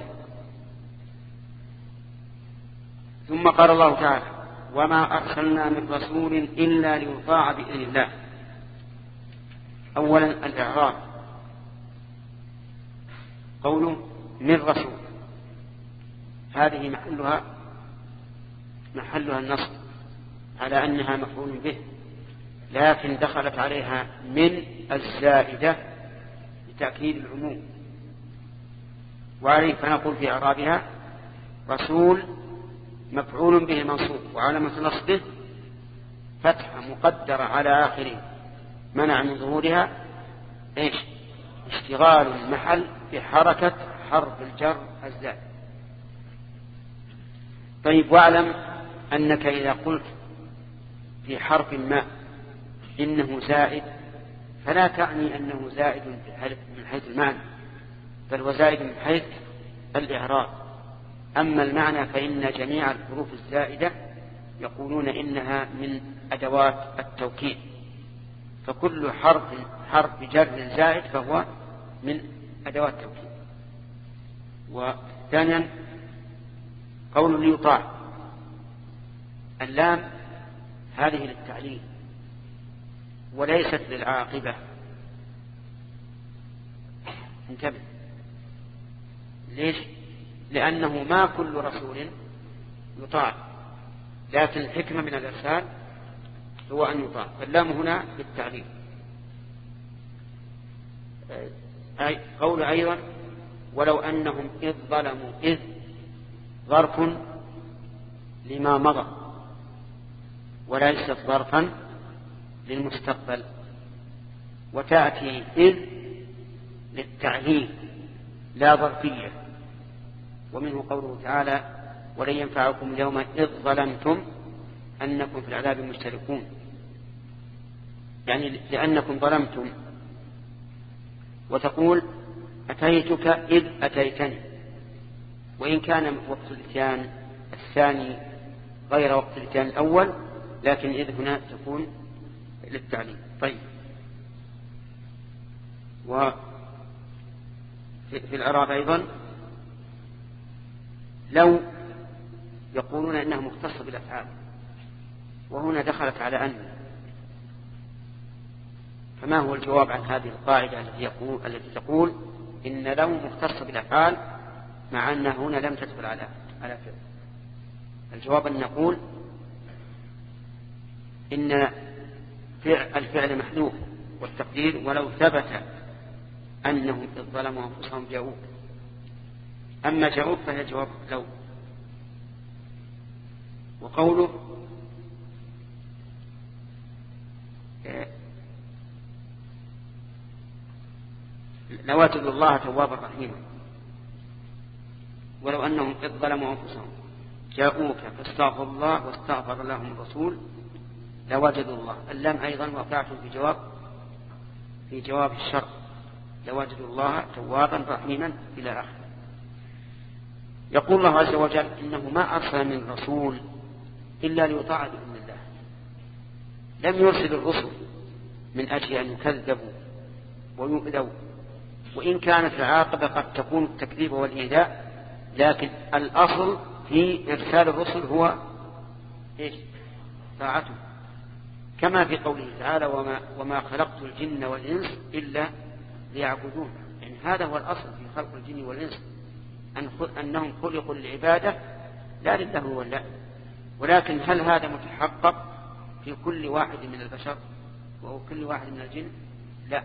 ثم قال الله تعالى وما أرسلنا من رسول إلا ليطاع بإذن الله. أولا الإعراب، قوله من رسول، هذه محلها النصب على أنها مفعول به، لكن دخلت عليها من الزائدة لتأكيد العموم، وعليه فنقول في إعرابها رسول مفعول به منصوب وعلامة نصبه فتحة مقدرة على آخره منع من ظهورها اشتغال المحل بحركة حرف الجر الزائد. طيب، واعلم أنك إذا قلت في حرف ما إنه زائد فلا تعني أنه زائد من حيث المعنى، بل هو زائد من حيث الإعراب. أما المعنى فإن جميع الحروف الزائدة يقولون إنها من أدوات التوكيد، فكل حرف جر زائد فهو من أدوات التوكيد. وثانيا قول ليطاع، اللام هذه للتعليل وليست للعاقبة، انتبه. ليش؟ لأنه ما كل رسول يطاع، لكن الحكمة من الإرسال هو أن يطاع، فاللام هنا للتعليل. قول أيضا ولو أنهم إذ ظلموا، إذ ظرف لما مضى وليست ظرفا للمستقبل، وتأتي إذ للتعليل لا ظرفية. ومنه قوله تعالى ولن ينفعكم اليوم إذ ظلمتم أنكم في العذاب مشتركون، يعني لأنكم ظلمتم. وتقول أتيتك إذ أتيتني، وإن كان وقت الإتيان الثاني غير وقت الإتيان الأول، لكن إذ هنا تكون للتعليم. طيب، وفي الإعراب أيضا لو يقولون إنها مختصة بالأفعال، وهنا دخلت على أن، فما هو الجواب عن هذه القاعدة التي تقول إن لو مختصة بالأفعال مع أن هنا لم تدخل على فعل؟ الجواب أن نقول إن الفعل محذوف، والتقدير ولو ثبت أنهم إذ ظلموا أنفسهم جاءوك. أما جاءوك فهي جواب لو. وقوله لو أتوا الله توابا رحيما، ولو أنهم إذ ظلموا أنفسهم جاءوك فاستغفروا الله واستغفر لهم الرسول لوجدوا الله. اللام أيضا وقعت في جواب الشر، لوجدوا الله توابا رحيما إلى آخره. يقول الله عز وجل إنه ما أرسل من رسول إلا ليطاع بإذن الله. لم يرسل الرسل من أجل أن يكذبوا ويؤذوا، وإن كانت العاقبة قد تكون التكذيب والإيذاء، لكن الأصل في إرسال الرسل هو طاعته، كما في قوله تعالى وما خلقت الجن والإنس إلا ليعبدون. يعني هذا هو الأصل في خلق الجن والإنس، أنهم خلقوا للعبادة لا لله ولا. ولكن هل هذا متحقق في كل واحد من البشر وكل واحد من الجن؟ لا.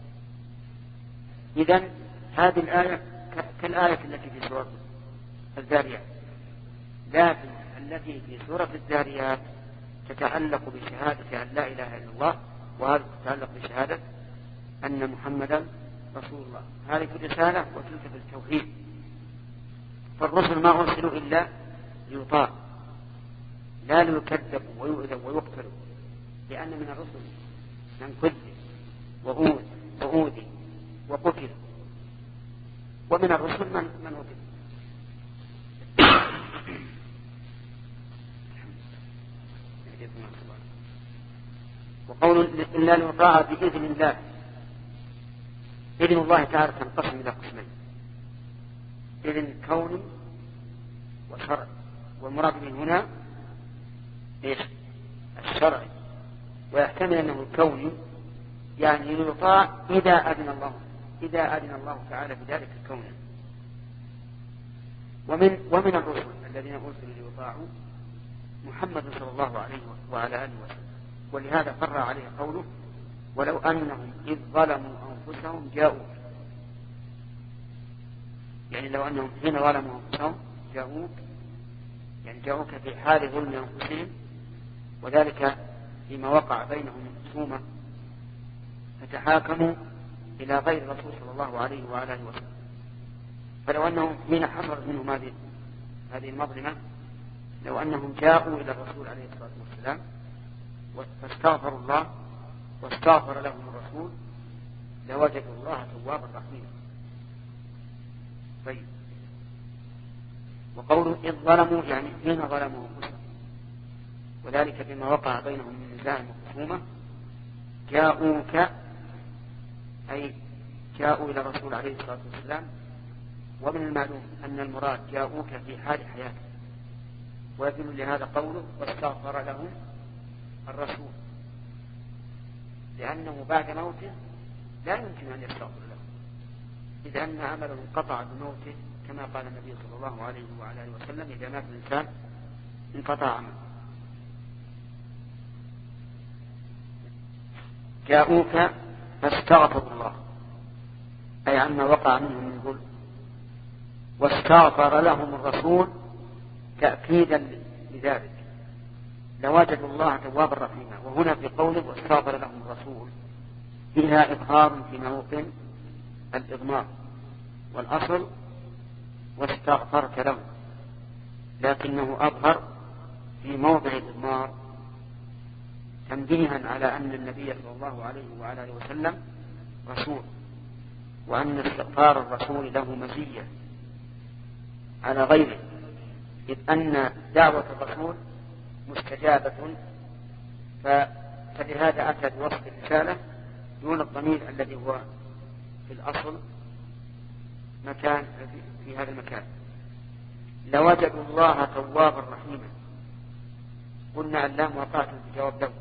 إذن هذه الآية كالآية التي في سورة الذاريات، لكن التي في سورة الذاريات تتعلق بشهادة أن لا إله إلا الله، وهذا تتعلق بشهادة أن محمدا رسول الله. هذه في الرسالة وتلك في التوحيد. فالرسل ما أرسلوا إلا ليطاع، لا ليكذبوا ويؤذوا ويقتلوا، لأن من الرسل من كذب وأوذي وقتل، ومن الرسل من أوذي. وقول إلا ليطاع بإذن الله. إذن الله تعالى تنقسم إلى قسمين: إذن كوني وشرعي، والمراد من هنا الشرعي، ويحتمل أنه الكوني يعني يطاع إذا أذن الله تعالى بذلك الكون. ومن الرسل الذين أرسلوا ليطاعوا محمد صلى الله عليه وعلى آله وسلم، ولهذا قرر عليه قوله ولو أنهم إذ ظلموا أنفسهم جاءوك. يعني لو أنهم حين ظلموا أنفسهم جاءوك، يعني جاءوك في حال ظلم أنفسهم، وذلك فيما وقع بينهم خصومة فتحاكموا إلى غير الرسول صلى الله عليه وعلى آله وسلم. فلو أنهم حين حصلت منهم هذه المظلمة، لو أنهم جاءوا إلى الرسول عليه الصلاة والسلام فاستغفروا الله واستغفر لهم الرسول لوجدوا الله توابا رحيما. طيب، وقوله إذ ظلموا يعني حين ظلموا أنفسهم، وذلك بما وقع بينهم من نزاع وخصومة. جاءوك أي جاءوا إلى الرسول عليه الصلاة والسلام، ومن المعلوم أن المراد جاءوك في حال حياتك، ويدل لهذا قوله واستغفر لهم الرسول، لأنه بعد موته لا يمكن أن يستغفر له، إذ أن عمله انقطع بموته، كما قال النبي صلى الله عليه وعلى آله وسلم إذا مات الإنسان انقطع عمله. جاءوك فاستغفروا الله أي عما وقع منهم من ظلم، واستغفر لهم الرسول تأكيدا لذلك لوجدوا الله توابا رحيما. وهنا في قوله واستغفر لهم الرسول فيها إظهار في موطن الإضمار، والأصل واستغفرت لهم، لكنه أظهر في موضع الإضمار تنبيها على أن النبي صلى الله عليه وعلى آله وسلم رسول، وأن استغفار الرسول له مزية على غيره، إذ أن دعوة الرسول مستجابة، فلهذا أتى بوصف الرسالة دون الضمير الذي هو في الأصل مكان في هذا المكان. لوجدوا الله توابا رحيما. قلنا اللام وقعت في جواب له،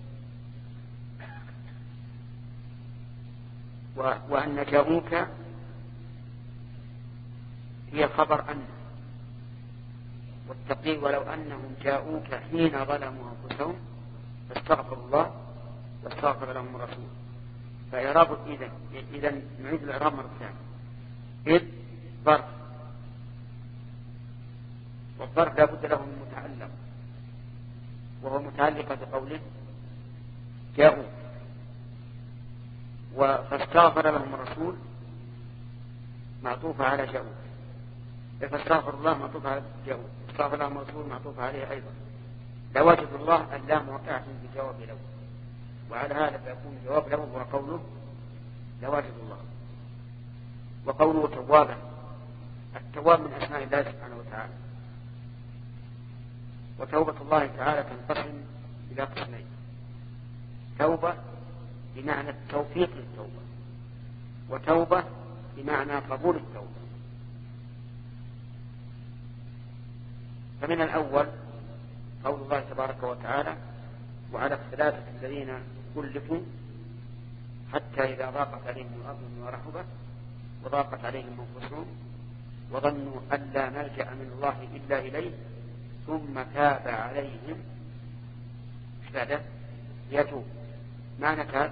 وأن جاءوك هي خبر أن، والتقدير ولو أنهم جاءوك حين ظلموا أنفسهم فاستغفروا الله واستغفر لهم الرسول. فإعراب إذن نعيد الإعراب مرة ثانية. إذ ظرف، والظرف لا بد له من متعلق، وهو متعلق بقوله جاءوا، فاستغفر لهم الرسول معطوف على جاءوا، فاستغفر الله معطوف على جاءوا، استغفر لهم الرسول معطوف عليه أيضا. لوجد الله اللام وقعت بجواب لو، وعلى هذا فيكون جواب لو هو قوله لوجد الله. وقوله توابا، التواب من أسماء الله سبحانه وتعالى. وتوبة الله تعالى تنقسم إلى قسمين: توبة بمعنى التوفيق للتوبة، وتوبة بمعنى قبول التوبة. فمن الأول قول الله تبارك وتعالى: وعلى الثلاثة الذين كلفوا حتى إذا ضاقت عليهم الأرض بما رحبت وضاقت عليهم أنفسهم وظنوا أن لا ملجأ من الله إلا إليه ثم تاب عليهم يتوب. معنى تاب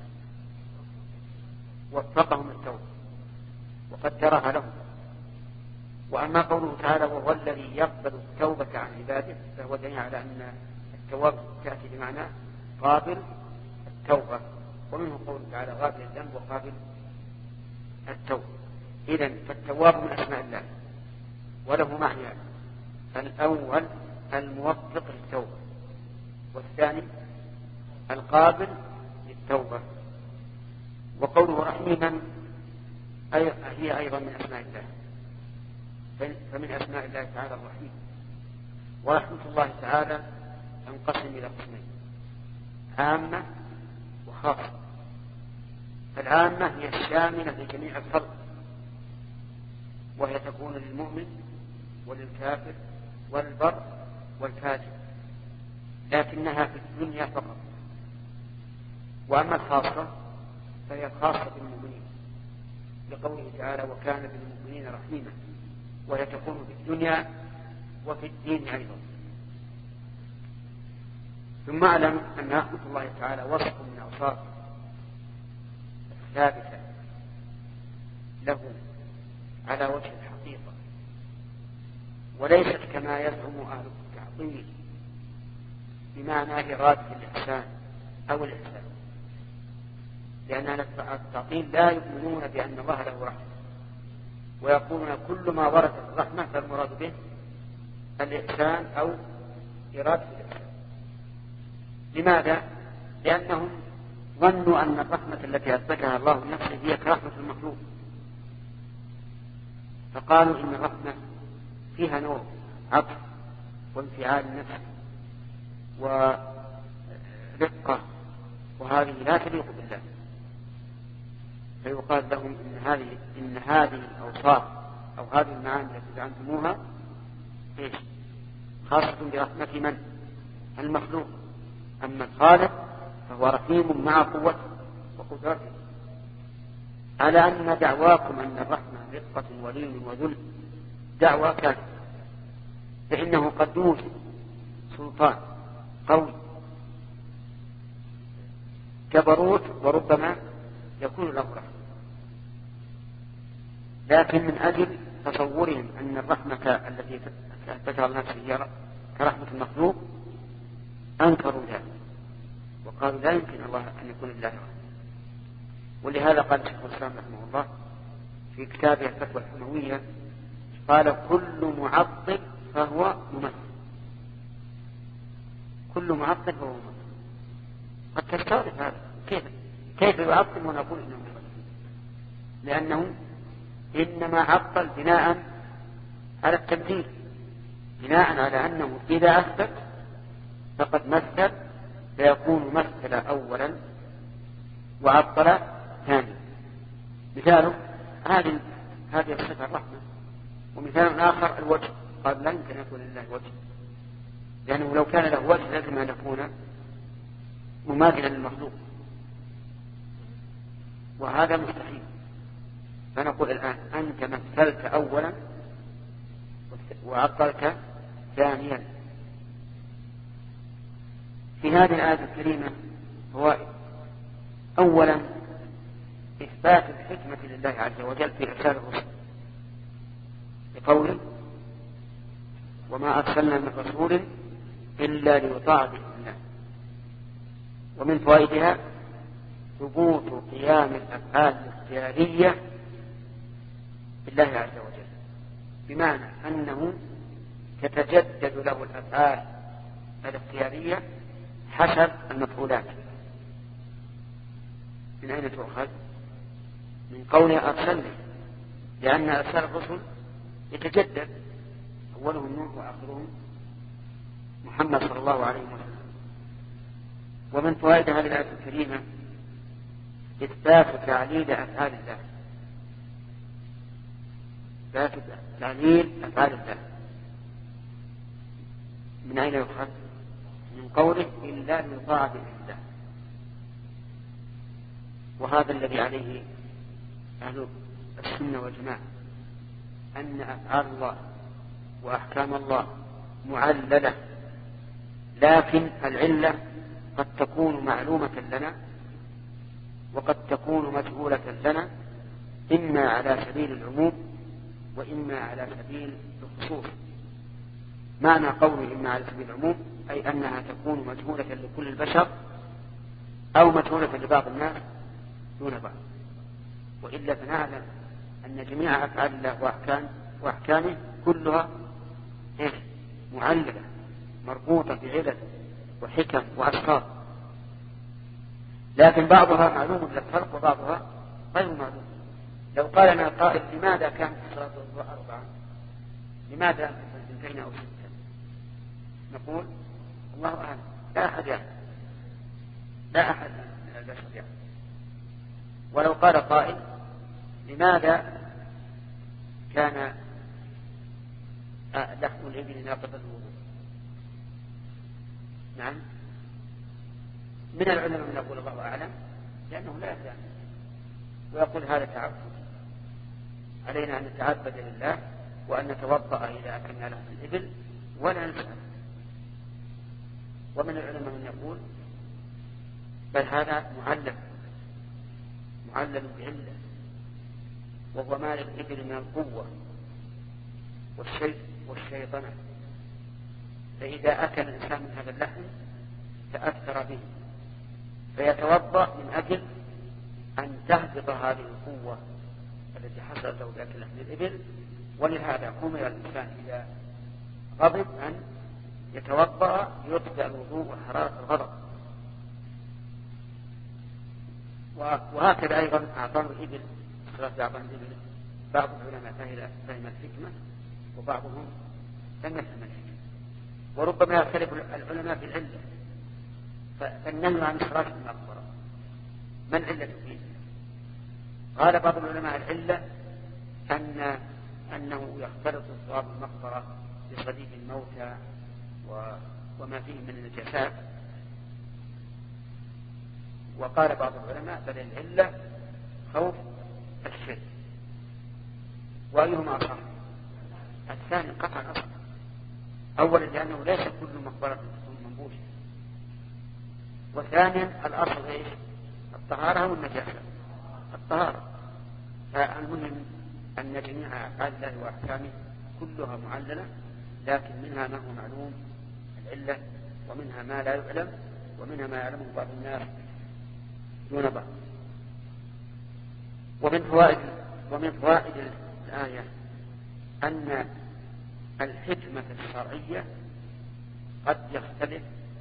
وفقهم التوبة وقدرها لهم. وأما قوله تعالى: وهو الذي يقبل التوبة عن عباده، فهو دليل على أن التوبة تأتي بمعنى قابل التوبة. ومنه قوله تعالى: غافل الذنب وقابل التوبة. إذن فالتواب من أسماء الله وله معنى: الأول الموفق للتوبة، والثاني القابل للتوبة. وقوله رحيما هي أيضا من أسماء الله، فمن أسماء الله تعالى الرحيم. ورحمة الله تعالى تنقسم إلى قسمين: عامة وخاصة. فالعامة هي الشاملة لجميع الخلق، وهي تكون للمؤمن وللكافر والبر والفاجر، لكنها في الدنيا فقط. وأما الخاصة فهي خاصة بالمؤمنين، لقوله تعالى: وكان بالمؤمنين رحيما، وهي تكون في الدنيا وفي الدين أيضا. ثم أعلم أن رحمة الله تعالى وصف من أوصاف ثابتة له على وجه الحقيقة، وليست كما يزعم أهل التعطيل بمعنى إرادة الإحسان أو الإحسان، لأن أهل التعطيل لا يؤمنون بأن الله له رحمة، ويقولون كل ما ورد الرحمة فالمراد به الإحسان أو إرادة الإحسان. لماذا؟ لأنهم ظنوا أن الرحمة التي أثبتها الله لنفسه هي كرحمة المخلوق، فقالوا إن الرحمة فيها نوع عطف وانفعال النفس ورقة، وهذه لا تليق بالله. فيقال لهم إن هذه الأوصاف أو هذه المعاني التي زعمتموها خاصة برحمة من؟ المخلوق. أما الخالق فهو رحيم مع قوته وقدرته. على أن دعواكم أن الرحمة رقة ولين وذل دعوى كاذبة، فإنه قد يوجد سلطان قوي جبروت وربما يكون له رحمة، لكن من أجل تصورهم أن الرحمة التي أثبتها الناس هي كرحمة المخلوق أنكروا ذلك وقالوا لا يمكن الله أن يكون لله رحمة. ولهذا قال شيخ الإسلام رحمه الله في كتابه الفتوى الحموية: قال كل معطل فهو ممثل. كل معطل فهو ممثل. قد تستغرب هذا، كيف يعطل ونقول إنه ممثل؟ لأنه إنما عطل بناء على التمثيل، بناء على أنه إذا أثبت فقد مثل، فيكون مثل أولا وعطل ثانيا. مثاله هذه الصفة الرحمة. ومثال آخر الوجه، قال لا يمكن يكون لله وجه، لأنه لو كان له وجه لازم أن يكون مماثلا للمخلوق، وهذا مستحيل. فنقول الآن أنت مثلت أولا وعطلت ثانيا. في هذه الآية الكريمة فوائد: أولا إثبات الحكمة لله عز وجل في إرسال الرسل، بقوله: وما أرسلنا من رسول إلا ليطاع بإذن الله. ومن فوائدها ثبوت قيام الأفعال الاختيارية بالله عز وجل، بمعنى أنه تتجدد له الأفعال الاختيارية حسب المفعولات. من أين تؤخذ؟ من قوله أرسلنا، لأن أرسال الرسل يتجدد، أولهم نوح وآخرهم محمد صلى الله عليه وسلم. ومن فوائد هذه الآية الكريمة إثبات تعليل أفعال الله، إثبات تعليل أفعال الله. من أين يؤخذ؟ من قوله إلا ليطاع بإذن الله. وهذا الذي عليه أهل السنة والجماعة، أن أفعال الله وأحكام الله معللة، لكن العلة قد تكون معلومة لنا وقد تكون مجهولة لنا، إما على سبيل العموم وإما على سبيل الخصوص. معنى قوله إما على سبيل العموم أي أنها تكون مجهولة لكل البشر أو مجهولة لبعض الناس دون بعض، وإلا فنعلم أن جميع أفعال الله وأحكامه كلها معللة مربوطة بعلل وحكم وأسرار، لكن بعضها معلوم للخلق وبعضها غير معلوم. لو قال لنا قائل لماذا كانت صلاة الظهر 4؟ لماذا كانت 2 أو 6؟ نقول الله أعلم، لا أحد يعلم، لا أحد من البشر يعلم. ولو قال قائل لماذا كان لحم الإبل ناقض الوضوء؟ نعم، من العلماء من يقول الله أعلم لأنه لا يعلم، ويقول هذا تعبد، علينا أن نتعبد لله وأن نتوضأ إذا أكلنا لحم الإبل ولا نسأل. ومن العلماء من يقول بل هذا معلل بعلة، وهو ما للإبل من القوة والشيطنة، فإذا أكل الإنسان من هذا اللحم تأثر به فيتوضأ من أجل أن تهبط هذه القوة التي حصلت له بأكل لحم الإبل. ولهذا أمر الإنسان إذا غضب أن يتوضأ ليطفئ الوضوء وحرارة الغضب. وهكذا أيضا أعطان الإبل صلاة أعطان الإبل، بعض العلماء فهم الحكمة وبعضهم لم يفهم الحكمة، وربما يختلف العلماء في العلة. فالنهي عن الصلاة في المقبرة ما العلة فيه؟ قال بعض العلماء العلة أنه يختلط الصواب المقبرة بصديق الموتى وما فيه من النجاسات. وقال بعض العلماء بل العلة خوف الشرك. وأيهما أصح؟ الثاني قطعا أصح. أولا لأنه ليس كل مقبرة تكون منبوشة، وثانيا الأصل إيش؟ الطهارة والنجاسة، الطهارة. فالمهم أن جميع أفعال الله وأحكامه كلها معللة، لكن منها ما هو معلوم العلة، ومنها ما لا يعلم، ومنها ما يعلمه بعض الناس دون بعض. ومن فوائد الآية أن الحكمة الشرعية قد يختلف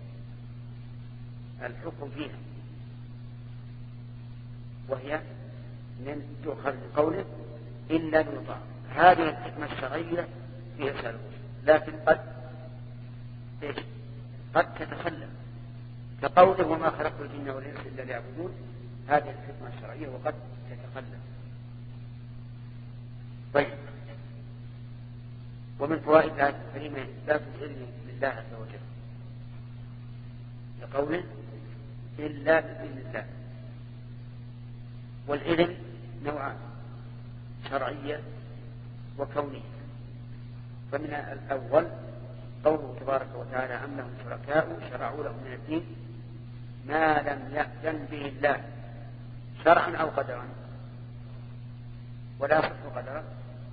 الحكم فيها، وهي من تؤخذ بقوله إلا ليطاع. هذه الحكمة الشرعية فيها سلوك، لكن قد تتخلف، كقوله وما خلقت الجن والإنس إلا ليعبدون. هذه الحكمة الشرعية وقد تتخلف. طيب، ومن فوائد هذه الكلمة إثبات العلم لله عز وجل، لقوله إلا بإذن الله. والعلم نوعان، شرعية وكونية. فمن الأول قوله تبارك وتعالى أم لهم شركاء شرعوا لهم من الدين ما لم يأذن به الله شرعا أو قدرا، ولا يصح قدرا.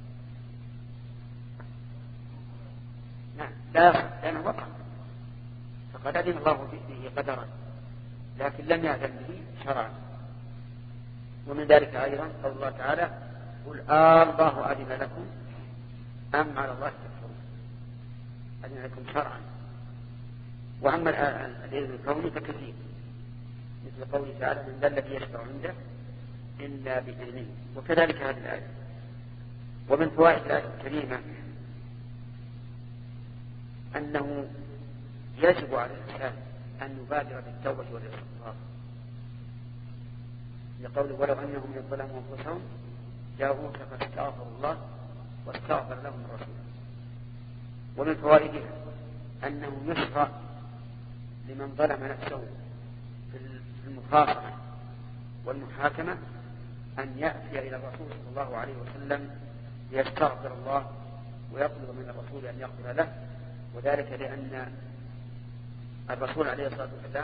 نعم، لا يصح لأنه وقع، فقد أذن الله به قدرا لكن لم يأذن به شرعا. ومن ذلك أيضا قول الله تعالى قل الله أذن لكم أم على الله تكفرون، أذن لكم شرعا. وأما الإذن الكوني فكثير، مثل قوله تعالى من ذا الذي يشفع عنده إلا بإذنه، وكذلك هذه الآية. ومن فوائد الآية الكريمة أنه يجب على الإنسان أن يبادر بالتوبة والاستغفار، لقوله ولو أنهم يظلموا أنفسهم جاءوك فاستغفروا الله واستغفر لهم الرسول. ومن فوائدها أنه يشرع لمن ظلم نفسه في المخاصمة والمحاكمة أن يأتي إلى الرسول صلى الله عليه وسلم ليستغفر الله ويطلب من الرسول أن يغفر له، وذلك لأن الرسول عليه الصلاة والسلام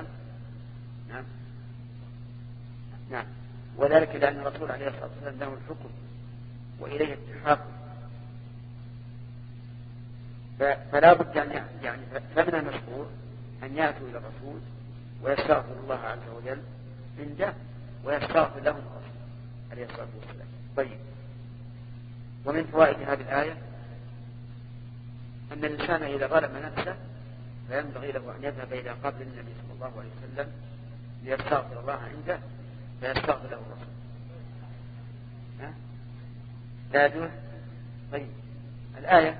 نعم وذلك لأن الرسول عليه الصلاة والسلام له الحكم وإليه التحاكم، فلا بد أن يعني فمن المشروع أن يأتوا إلى الرسول ويستغفر الله عز وجل عنده ويستغفر لهم الرسول عليه الصلاة والسلام. طيب، ومن فوائد هذه الآية أن الإنسان إذا ظلم نفسه فينبغي له أن يذهب إلى قبر النبي صلى الله عليه وسلم ليستغفر الله عنده فيستغفر له الرسول. لا يجوز. طيب، الآية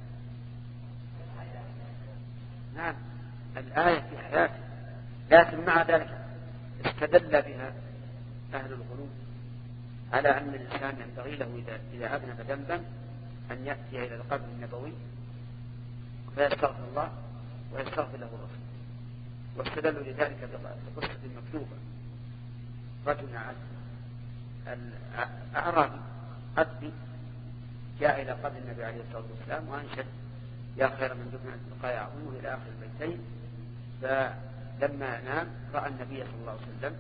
نعم الآية في حياته، لكن مع ذلك استدل بها أهل الغلو على أن الإنسان ينبغي له إذا أذنب ذنبا أن يأتي إلى القبر النبوي فيستغفر الله ويستغفر له الرسول. واستدلوا لذلك بقصة مكتوبة، رجل أعرابي عبدي جاء إلى قبر النبي عليه الصلاة والسلام وأنشد يا خير من دفن التقاء يعظمه إلى آخر البيتين، فلما نام رأى النبي صلى الله عليه وسلم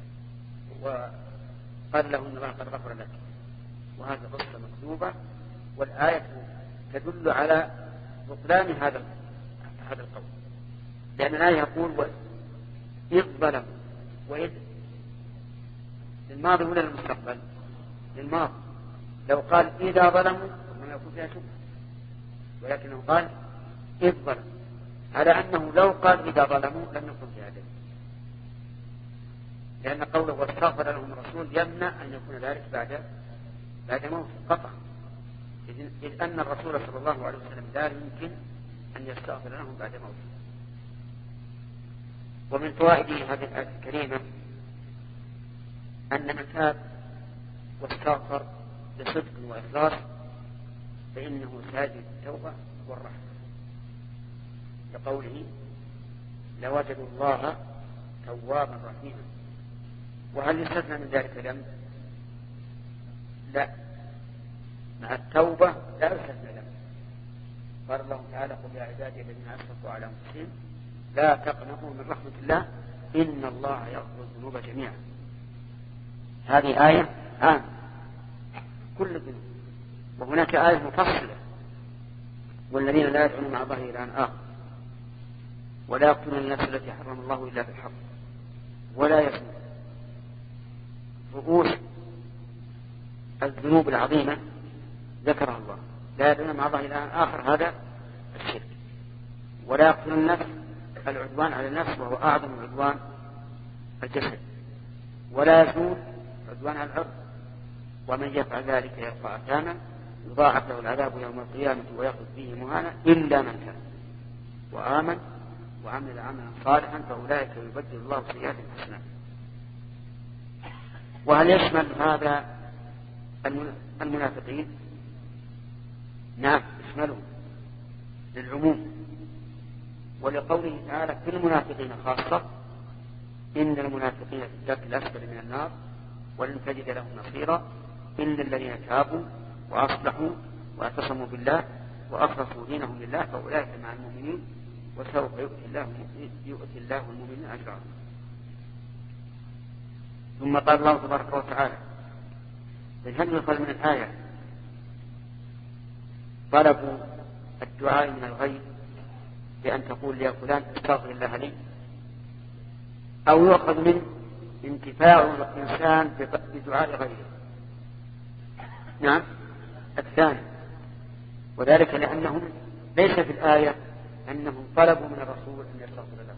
وقال له إن الله قد غفر لك. وهذه قصة مكذوبة، والآية تدل على بطلان هذا القول، لأن الآية يقول إذ ظلموا، وإذ للماضي ولا للمستقبل؟ للماضي. لو قال إذا ظلموا ما يكون فيها شبهة، ولكنه قال إذ ظلموا، على أنه لو قال إذا ظلموا لم يكن فيها دليل، لأن قوله واستغفر لهم الرسول يمنع أن يكون ذلك بعد موت قطع، إذ أن الرسول صلى الله عليه وسلم لا يمكن أن يستغفر لهم بعد موته. ومن فوائد هذه الآية الكريمة أن من تاب واستغفر بصدق وإخلاص فإنه ساجد التوبة والرحمة، لقوله لوجدوا الله توابا رحيما. وهل يستثنى من ذلك ذنب؟ لا، مع التوبة لا يستثنى ذنب. قال الله تعالى قل يا عبادي الذين أسرفوا على أنفسهم لا تقنطوا من رحمة الله إن الله يغفر الذنوب جميعا. هذه آية عامة كل الذنوب، وهناك آية مفصلة والذين لا يدعون مع الله إلها آخر ولا يقتلون النفس التي حرم الله إلا بالحق ولا يزنون. رؤوس الذنوب العظيمة ذكرها الله، لا يدعون مع الله إلها آخر هذا الشرك، ولا يقتلون النفس العدوان على النفس وهو أعظم العدوان الجسد، ولا يزنون عدوان على العرض، ومن يفعل ذلك يلقى أثاما يضاعف له العذاب يوم القيامة ويخلد فيه مهانا إلا من تاب وآمن وعمل عملا صالحا فأولئك يبدل الله سيئاتهم حسنات. وهل يشمل هذا المنافقين؟ نعم يشملهم للعموم، ولقوله تعالى في المنافقين خاصة إن المنافقين في الدرك الأسفل من النار ولن تجد لهم نصيرا إلا الذين تابوا وأصلحوا واعتصموا بالله وأخلصوا دينهم لله فأولئك مع المؤمنين وسوف يؤتي الله المؤمنين أجرا. ثم قال الله تبارك وتعالى هل يقال من الآية طلبوا الدعاء من الغيب بأن تقول يا فلان استغفر الله لي، أو يؤخذ من انتفاع الإنسان بدعاء غيره؟ نعم الثاني، وذلك لأنهم ليس في الآية أنهم طلبوا من الرسول أن يستغفر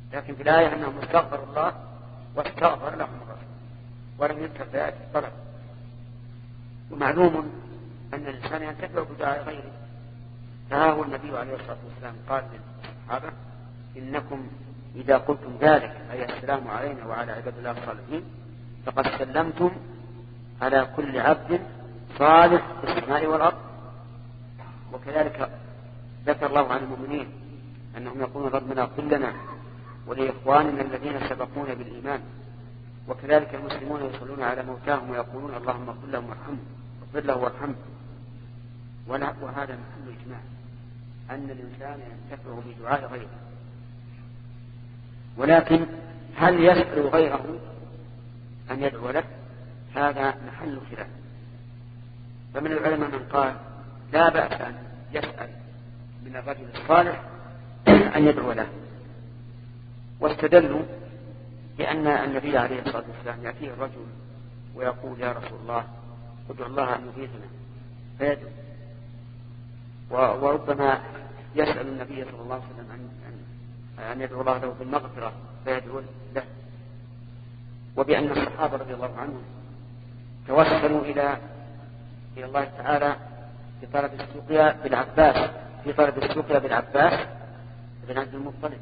لكن في الآية أنهم استغفروا الله واستغفر لهم الرسول ولم يذكر في آية الطلب. ومعلوم أن الإنسان ينتفع بدعاء غيره. فها هو النبي عليه الصلاة والسلام قال للصحابة إنكم إذا قلتم ذلك أي السلام علينا وعلى عباد الله الصالحين فقد سلمتم على كل عبد صالح في السماء والأرض. وكذلك ذكر الله عن المؤمنين أنهم يقولون ربنا اغفر لنا ولإخواننا الذين سبقونا بالإيمان. وكذلك المسلمون يصلون على موتاهم ويقولون اللهم اغفر لهم وارحمهم اغفر له وارحمه. وهذا محل إجماع أن الإنسان ينتفع بدعاء غيره. ولكن هل يسأل غيره أن يدعو له؟ هذا محل خلاف. فمن العلماء من قال لا بأس أن يسأل من الرجل الصالح أن يدعو له، واستدلوا لأن النبي عليه الصلاة والسلام يأتيه الرجل ويقول يا رسول الله ادعو الله أن يغيثنا فيدعو. وربما يسأل النبي صلى الله عليه وسلم أن يدعو الله له بالمغفرة فيدعو له. وبأن الصحابة رضي الله عنهم توسلوا إلى الله تعالى في طلب السقيا بالعباس بن عبد المطلب.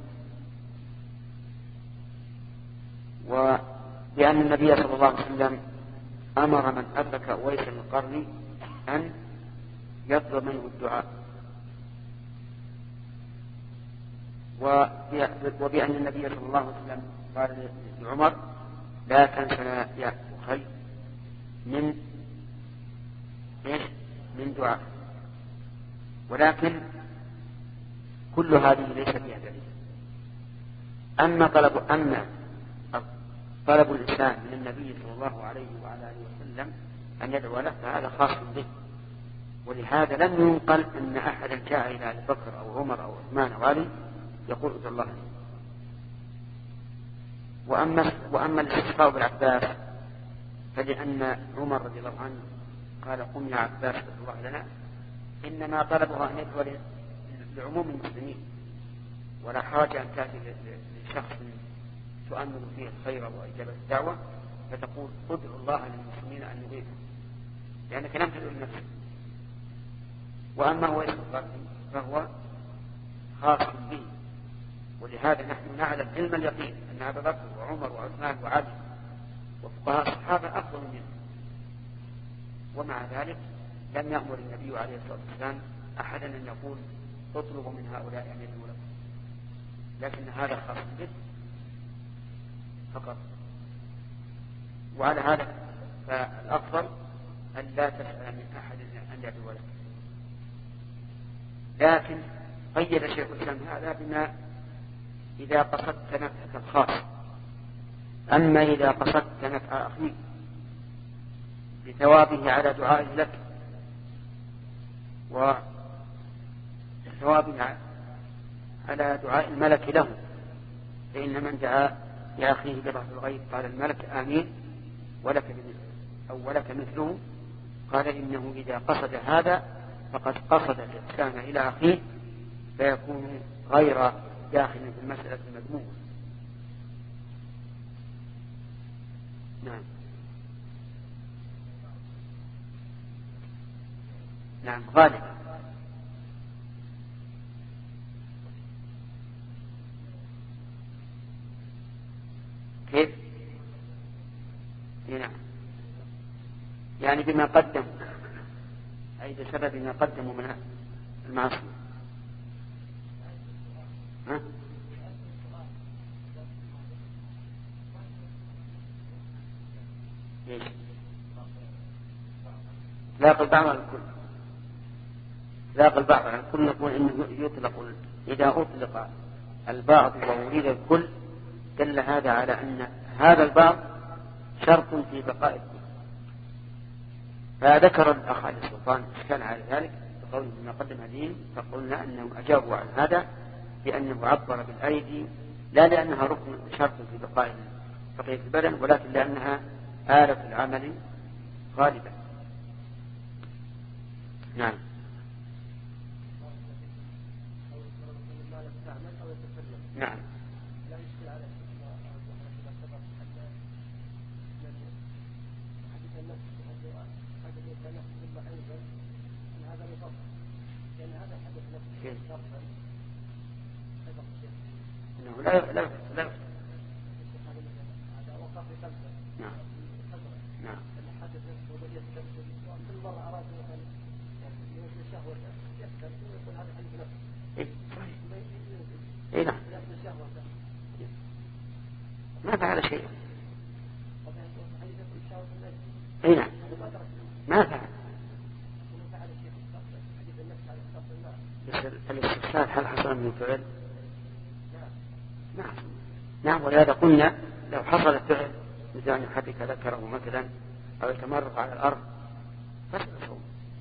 وبأن النبي صلى الله عليه وسلم أمر من أدرك أويس القرن أن يطلب منه الدعاء. وبأن النبي صلى الله عليه وسلم قال لعمر لا تنسنا يا أخي من دعاء. ولكن كل هذه ليس فيها دليل. أما طلب الإنسان من النبي صلى الله عليه وعلى آله وسلم أن يدعو له فهذا خاص به. ولهذا لم ينقل أن أحدا جاء إلى أبي بكر أو عمر أو عثمان أو علي يقول ادعو الله. وأما الاستسقاء بالعباس فلأن عمر رضي الله عنه قال قم يا عباس ادعو الله لنا، إنما طلبها أن يدعو لعموم المسلمين، ولا حاجة أن تأتي لشخص تؤمن فيه الخير وإجابة الدعوة فتقول ادعو الله للمسلمين أن يغيثهم، لأنك لم تدعو لنفسك. وأما هو فهو خاص به. ولهذا نحن نعلم علم اليقين أن أبا بكر وعمر وعثمان وعلي وفقهاء الصحابة أفضل منه، ومع ذلك لم يأمر النبي عليه الصلاة والسلام أحدا أن يقول اطلبوا من هؤلاء أن يدعوا لكم، لكن هذا خاص به فقط. وعلى هذا فالأفضل أن لا تسأل من أحد أن يدعو لك. لكن قيد شيخ الإسلام هذا بما إذا قصدت نفعك الخاص. أما إذا قصدت نفع أخيك بثوابه على دعائه لك وثوابه على دعاء الملك له، فإن من دعا لأخيه بظهر الغيب قال الملك آمين ولك مثله، قال إنه إذا قصد هذا فقد قصد الإحسان إلى أخيه فيكون غير داخل في المسألة المذمومة. نعم غالب. كيف؟ نعم يعني بما قدم، أي بسبب ما قدموا من المعصية. لا قل بعض على الكل، لا قل بعض على الكل، نقول إنه يطلق إذا أطلق البعض وأريد الكل دل هذا على أن هذا البعض شرط في بقاء الكل. فذكر الأخ علي السلطان كان على ذلك بقوله ما قدم هذه، فقلنا أنهم أجابوا عن هذا لأنه عبر بالأيدي لا لأنها ركن شرط في بقاء بقية البدن، ولكن لأنها آلة العمل غالبا. نعم نعم لا يشكل عليه إذا سبق حديث النفس حديث النفس ثم أنزل أن هذا يفضل لأن هذا الحديث نفسه شرطا إنه لا هذا وقع في خمسة. نعم نعم. الحديث نفسه بدأ يستمتع وكل مرة أراد أن ينزل الشهوة يستمتع ويقول هذا حديث نفسه. إيه نعم. ما فعل شيء. اي نعم ما فعل. بس الاستفسار هل حصل من فعل؟ نعم نعم. ولهذا قلنا لو حصل الفعل مثل أن يحرك ذكره مثلا أو يتمرق على الأرض فسد صوم.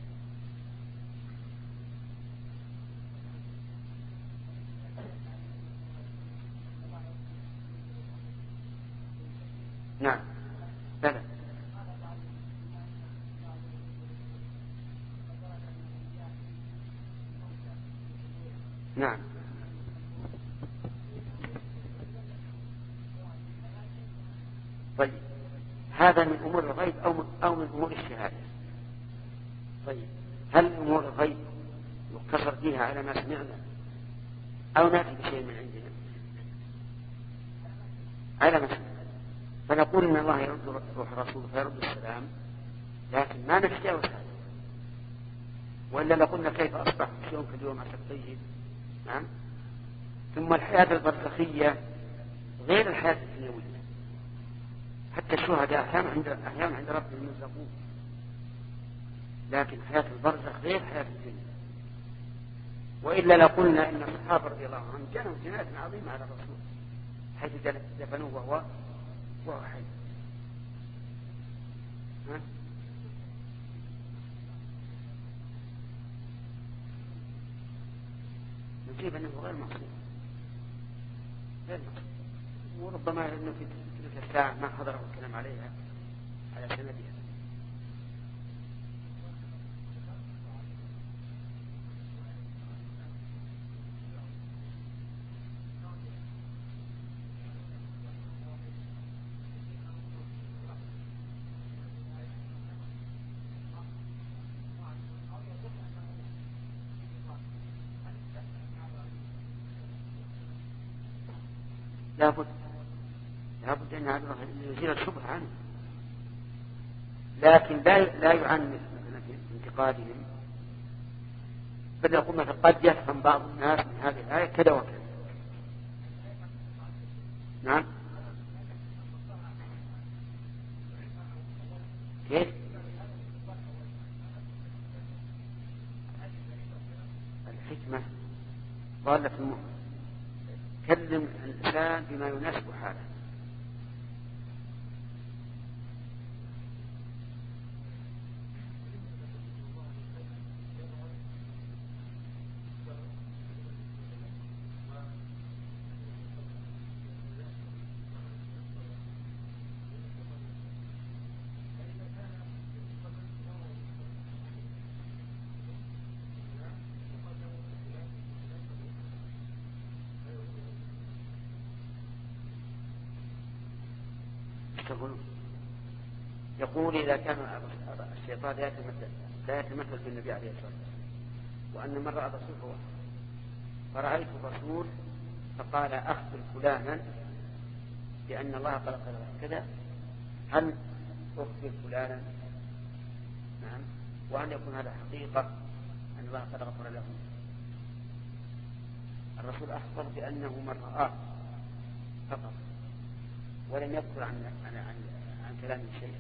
نعم بلى. نعم طيب هذا من أمور الغيب أو من أمور الشهادة. طيب هل أمور الغيب يقتصر فيها على ما سمعنا أو نأتي بشيء من عندنا على ما سمعنا فنقول إن الله يرد روح الرسول فيرد السلام لكن ما نتجاوز هذا وإلا لقلنا كيف أصبح يوم في اليوم عسى طيب. نعم. ثم الحياة البرزخية غير الحياة الدنيوية. حتى الشهداء أحيانا عند ربهم يرزقون لكن حياة البرزخ غير حياة الدنيا. وإلا لقلنا إن الصحابة رضي الله عنهم كانوا جنات عظيمة على الرسول حيث دفنوه وهو حي. نجيب أنه غير مقصود وربما أنه في تلك الساعة ما حضره الكلام عليها على سندها. لابد أن هذا يزيل الشبهة عنه لكن لا يعنف مثلا في انتقادهم بل يقول مثلا قد يفهم بعض الناس من هذه الآية كذا وكذا. نعم كيف الحكمة ضالة المؤمن كلم الإنسان بما يناسب حاله. يقول إذا كان الشيطان لا يتمثل في النبي عليه الصلاة والسلام وأن من رأى الرسول هو فرأيت الرسول فقال أخبر فلانا بأن الله قال كذا هل أخبر فلانا؟ نعم. وأن يكون هذا حقيقة أن الله قد غفر له. الرسول أخبر بأنه من رآه فقط ولم يذكر عن كلامه شيئا.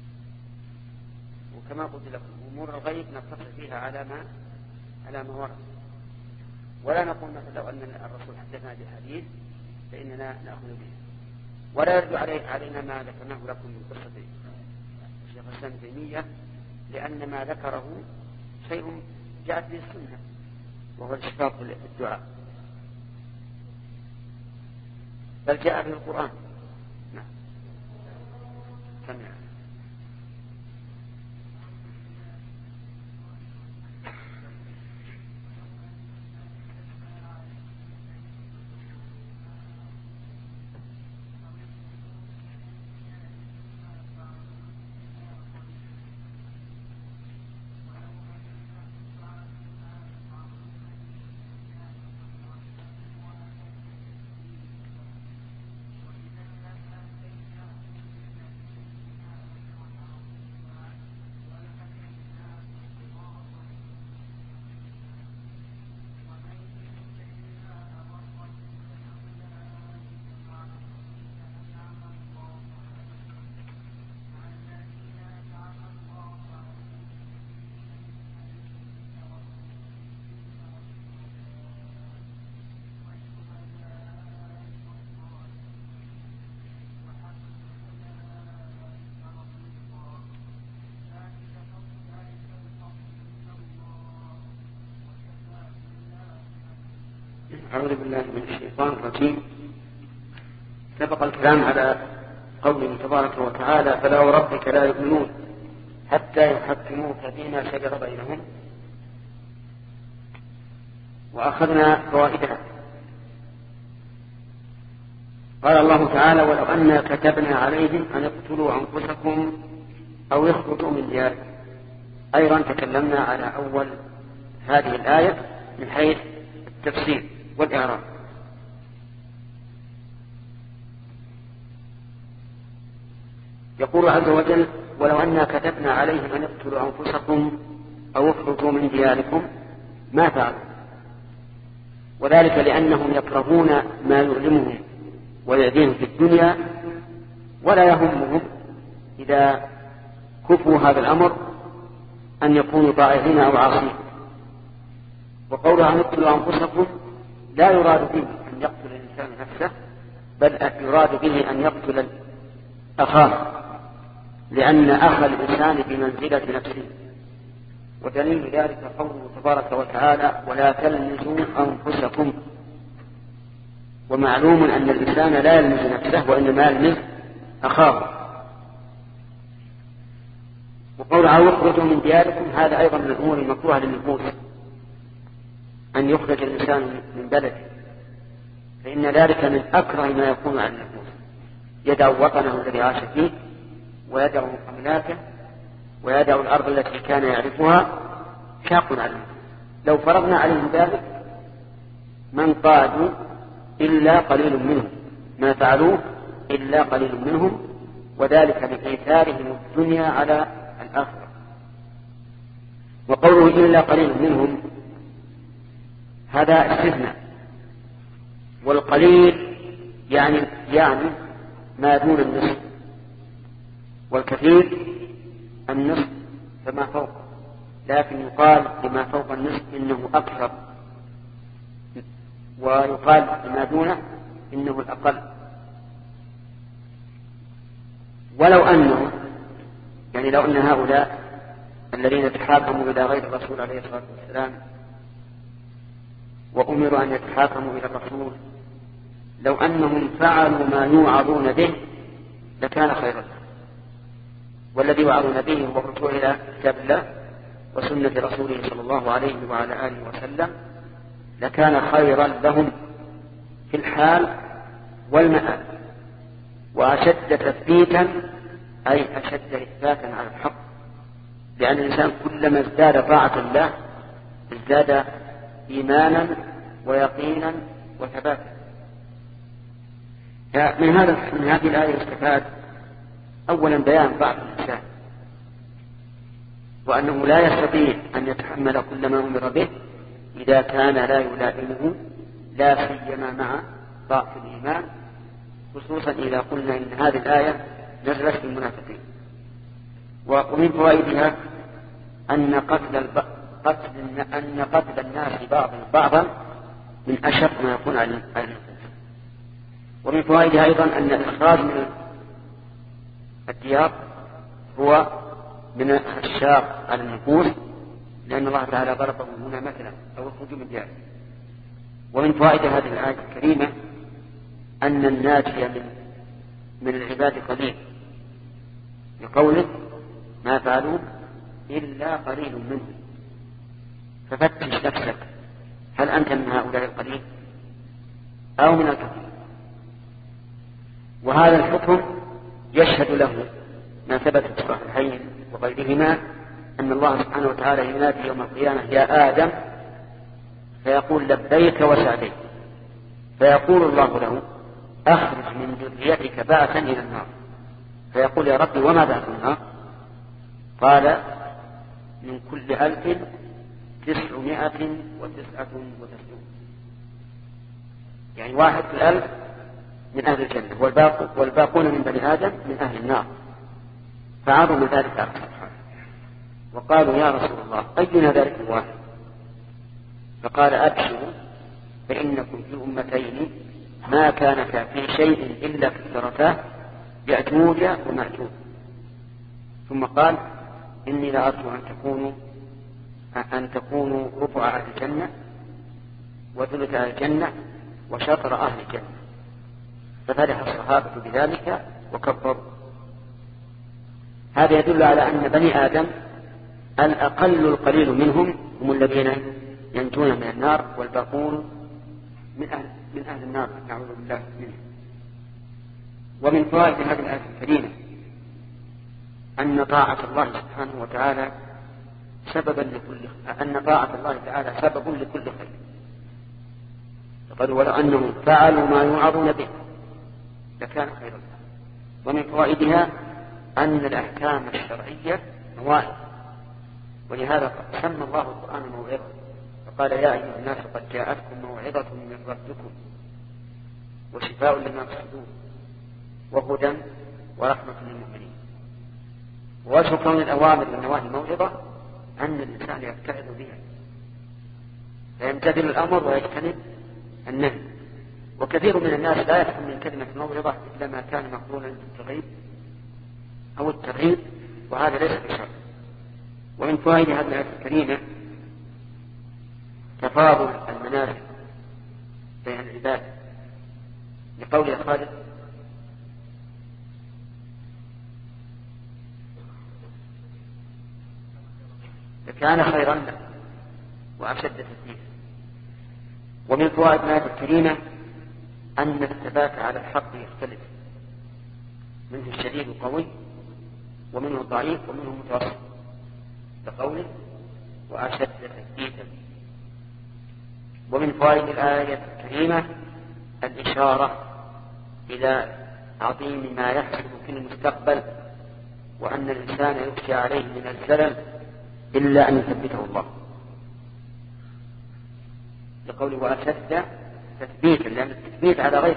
وكما قلت لكم أمور الغيب نقتصر فيها على ما ورد ولا نقول مثلا لو أن الرسول حدثنا بحديث فإننا نأخذ به ولا يرد علينا ما ذكرناه لكم من قصة الشيخ الإسلام ابن تيمية لأن ما ذكره شيء جاءت به السنة وهو الإشفاق في الدعاء بل جاء به القرآن. نعم سمع. أعوذ بالله من الشيطان الرجيم. سبق الكلام على قوله تبارك وتعالى: فلا وربك لا يؤمنون حتى يحكموك فيما شجر بينهم. وأخذنا فوائدها. قال الله تعالى: ولو أنا كتبنا عليهم أن اقتلوا أنفسكم أو يخرجوا من دياركم. أيضا تكلمنا على أول هذه الآية من حيث التفسير والإعراب. يقول عز وجل: ولو أنا كتبنا عليهم أن اقتلوا أنفسكم أو اخرجوا من دياركم ما فعلوا، وذلك لأنهم يكرهون ما يؤلمهم ويعديهم في الدنيا، ولا يهمهم إذا كفوا هذا الأمر أن يكونوا طائعين أو عاصين. وقولها أن اقتلوا أنفسكم لا يراد به أن يقتل الإنسان نفسه، بل يراد به أن يقتل أخاه، لأن أخ الإنسان بمنزلة نفسه. ودليل ذلك قوله تبارك وتعالى: ولا تلمزوا أنفسكم. ومعلوم أن الإنسان لا يلمز نفسه وإنما يلمز أخاه. وقولها يخرجوا من دياركم هذا أيضا من الأمور المكروهة للنفوس، أن يخرج الإنسان من بلده، فإن ذلك من أكره ما يكون على النفوس. يدع وطنه الذي عاش فيه، ويدع أملاكه، ويدع الأرض التي كان يعرفها، شاق عليه. لو فرضنا عليهم ذلك ما انقادوا إلا قليل منهم، ما فعلوه إلا قليل منهم، وذلك بإيثارهم الدنيا على الآخرة. وقوله إلا قليل منهم هذا استثناء، والقليل يعني ما دون النصف، والكثير النصف فما فوق، لكن يقال لما فوق النصف إنه أكثر، ويقال لما دونه إنه الأقل. ولو أنه لو أن هؤلاء الذين تحاكموا إلى غير الرسول عليه الصلاة والسلام وأمروا أن يتحاكموا إلى الرسول، لو أنهم فعلوا ما يوعظون به لكان خيرا لهم. والذي يوعظون به هو الرجوع إلى كتاب الله وسنة رسوله صلى الله عليه وعلى آله وسلم، لكان خيرا لهم في الحال والمآل، وأشد تثبيتا أي أشد إثباتا على الحق، لأن الإنسان كلما ازداد طاعة الله ازداد إيمانا ويقينا وثباتا. من هذه الآية استفاد أولا بيان ضعف الإنسان، وأنه لا يستطيع أن يتحمل كل ما أمر به إذا كان لا يلائمه، لا سيما مع ضعف الإيمان، خصوصا إذا قلنا إن هذه الآية نزلت في المنافقين. ومن فوائدها أن قتل الناس بعضا من أشق ما يكون على النفوس. ومن فوائدها أيضا أن الإخراج من الديار هو من الشاق على النفوس، لأن الله تعالى ضربه هنا مثلا، أو الخروج من الديار. ومن فوائد هذه الآية الكريمة أن الناجي من العباد قليل، لقوله ما فعلوا إلا قليل منهم. ففتش نفسك، هل أنت من هؤلاء القليل أو من الكثير؟ وهذا الحكم يشهد له ما ثبت في الصحيحين وغيرهما أن الله سبحانه وتعالى ينادي يوم القيامة: يا آدم، فيقول لبيك وسعديك، فيقول الله له: أخرج من ذريتك بعثا إلى النار. فيقول: يا ربي وما بعث النار؟ قال: من كل 1999، يعني 1 في 1000 من أهل الجنة، والباقون من بني آدم من أهل النار. فعظم ذلك على سبحانه، وقالوا: يا رسول الله أينا ذلك الواحد؟ فقال: أبشروا فإنكم في أمتين ما كانتا في شيء إلا كثرتاه، يأجوج ومأجوج. ثم قال: إني لأرجو أن تكونوا رفع أهل الجنة وثلث أهل الجنة وشطر أهل الجنة. ففرح الصحابة بذلك وكبروا. هذا يدل على أن بني آدم الأقل القليل منهم هم الذين ينجون من النار، والباقون من أهل النار، نعوذ بالله منه. ومن فوائد هذه الآية الكريمة أن طاعة الله سبحانه وتعالى سبب لكل خير. فقالوا ولو أنهم فعلوا ما يوعظون به لكان خيرا لهم. ومن فوائدها أن الأحكام الشرعية موائد، ولهذا سمى الله القرآن موعظة، فقال يا أيها الناس قد جاءتكم موعظة من ربكم وشفاء لما في الصدور وهدى ورحمة للمؤمنين. ووجه كون الأوامر والنواهي موعظة أن الإنسان يتعظ بها فيمتثل الأمر ويجتنب النهي. وكثير من الناس لا يفهم من كلمة موعظة إلا ما كان مقرونا بالترغيب أو الترهيب، وهذا ليس بشرط. ومن فوائد هذه الآية الكريمة تفاضل المنازل بين العباد، لقول خالد لكان خيرا له وأشد تثبيتا. ومن فوائد الآية الكريمة أن الثبات على الحق يختلف، منه الشديد القوي ومنه الضعيف ومنه متوسط، كقوله وأشد تثبيتا. ومن فوائد الآية الكريمة الإشارة إلى عظيم ما يحصل في المستقبل، وأن الإنسان يخشى عليه من الزلل إلا أن يثبته الله، لقوله وأشد تثبيتا، لأن التثبيت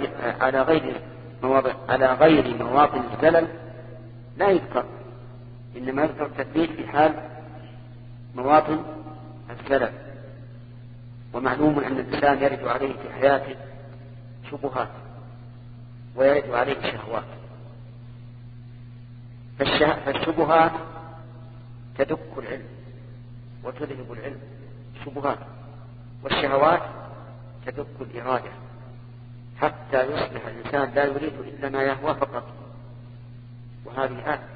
على غير مواطن الزلل لا يذكر، إنما يذكر التثبيت في حال مواطن الزلل. ومعلوم أن الإنسان يرد عليه في حياته شبهات ويرد عليه شهوات، فالشبهات تدك العلم وتذهب العلم شبهات، والشهوات تدك الإرادة حتى يصبح الإنسان لا يريد إلا ما يهوى فقط، وهذه آية.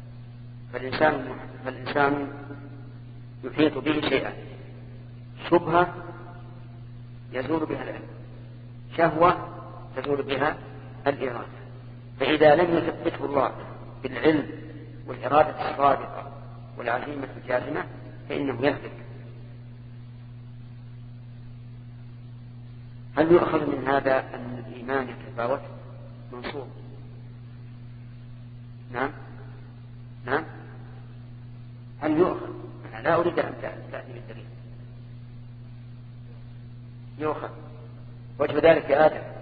فالإنسان يحيط به شيئا، شبهة يزول بها العلم، شهوة تزول بها الإرادة. فإذا لم يثبته الله بالعلم والإرادة الصادقة والعزيمة الجازمة فإنه يهلك. هل يؤخذ من هذا أن الإيمان يتفاوت؟ منصوب. نعم. هل يؤخذ؟ أنا لا أريد أن تأتي بالدليل. يؤخذ. وجه ذلك يا آدم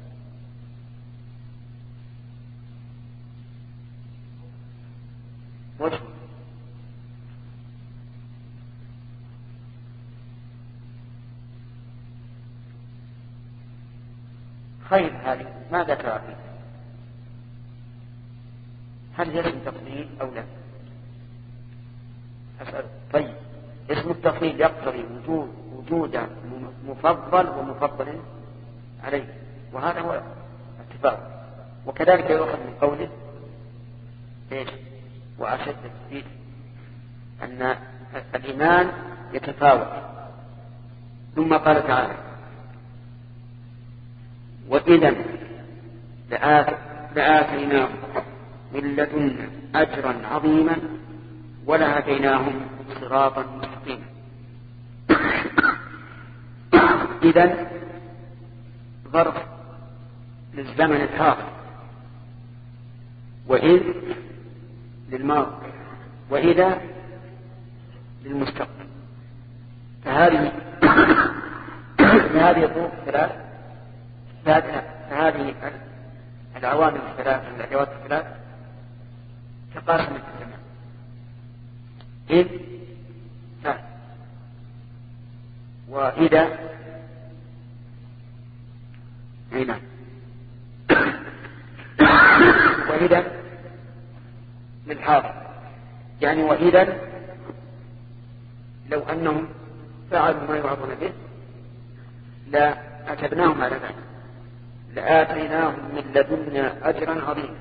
وجه خير. هذه ماذا ترى فيه؟ هل اسم تفضيل أو لا؟ أسأل. طيب اسم التفضيل يقتضي وجود مفضل ومفضل عليه، وهذا هو اتفاق. وكذلك يؤخذ من قوله ايش؟ وأشد التثبيت، أن الإيمان يتفاوت. ثم قال تعالى وإذا لآتيناهم من لدنا أجرا عظيما ولهديناهم صراطا مستقيما. إذن ظرف للزمن الحاضر، وإذ للماضي، وإذا للمستقبل. فهذه الظروف الثلاث، فهذه العوامل الثلاث، الأدوات الثلاث تقاسم الزمن. إذ لا، وإذا هنا، وإذا للحاضر. يعني وإذا لو أنهم فعلوا ما يوعظون به لا أتبناهم على ذلك لآتيناهم من لدنا أجرا عظيما.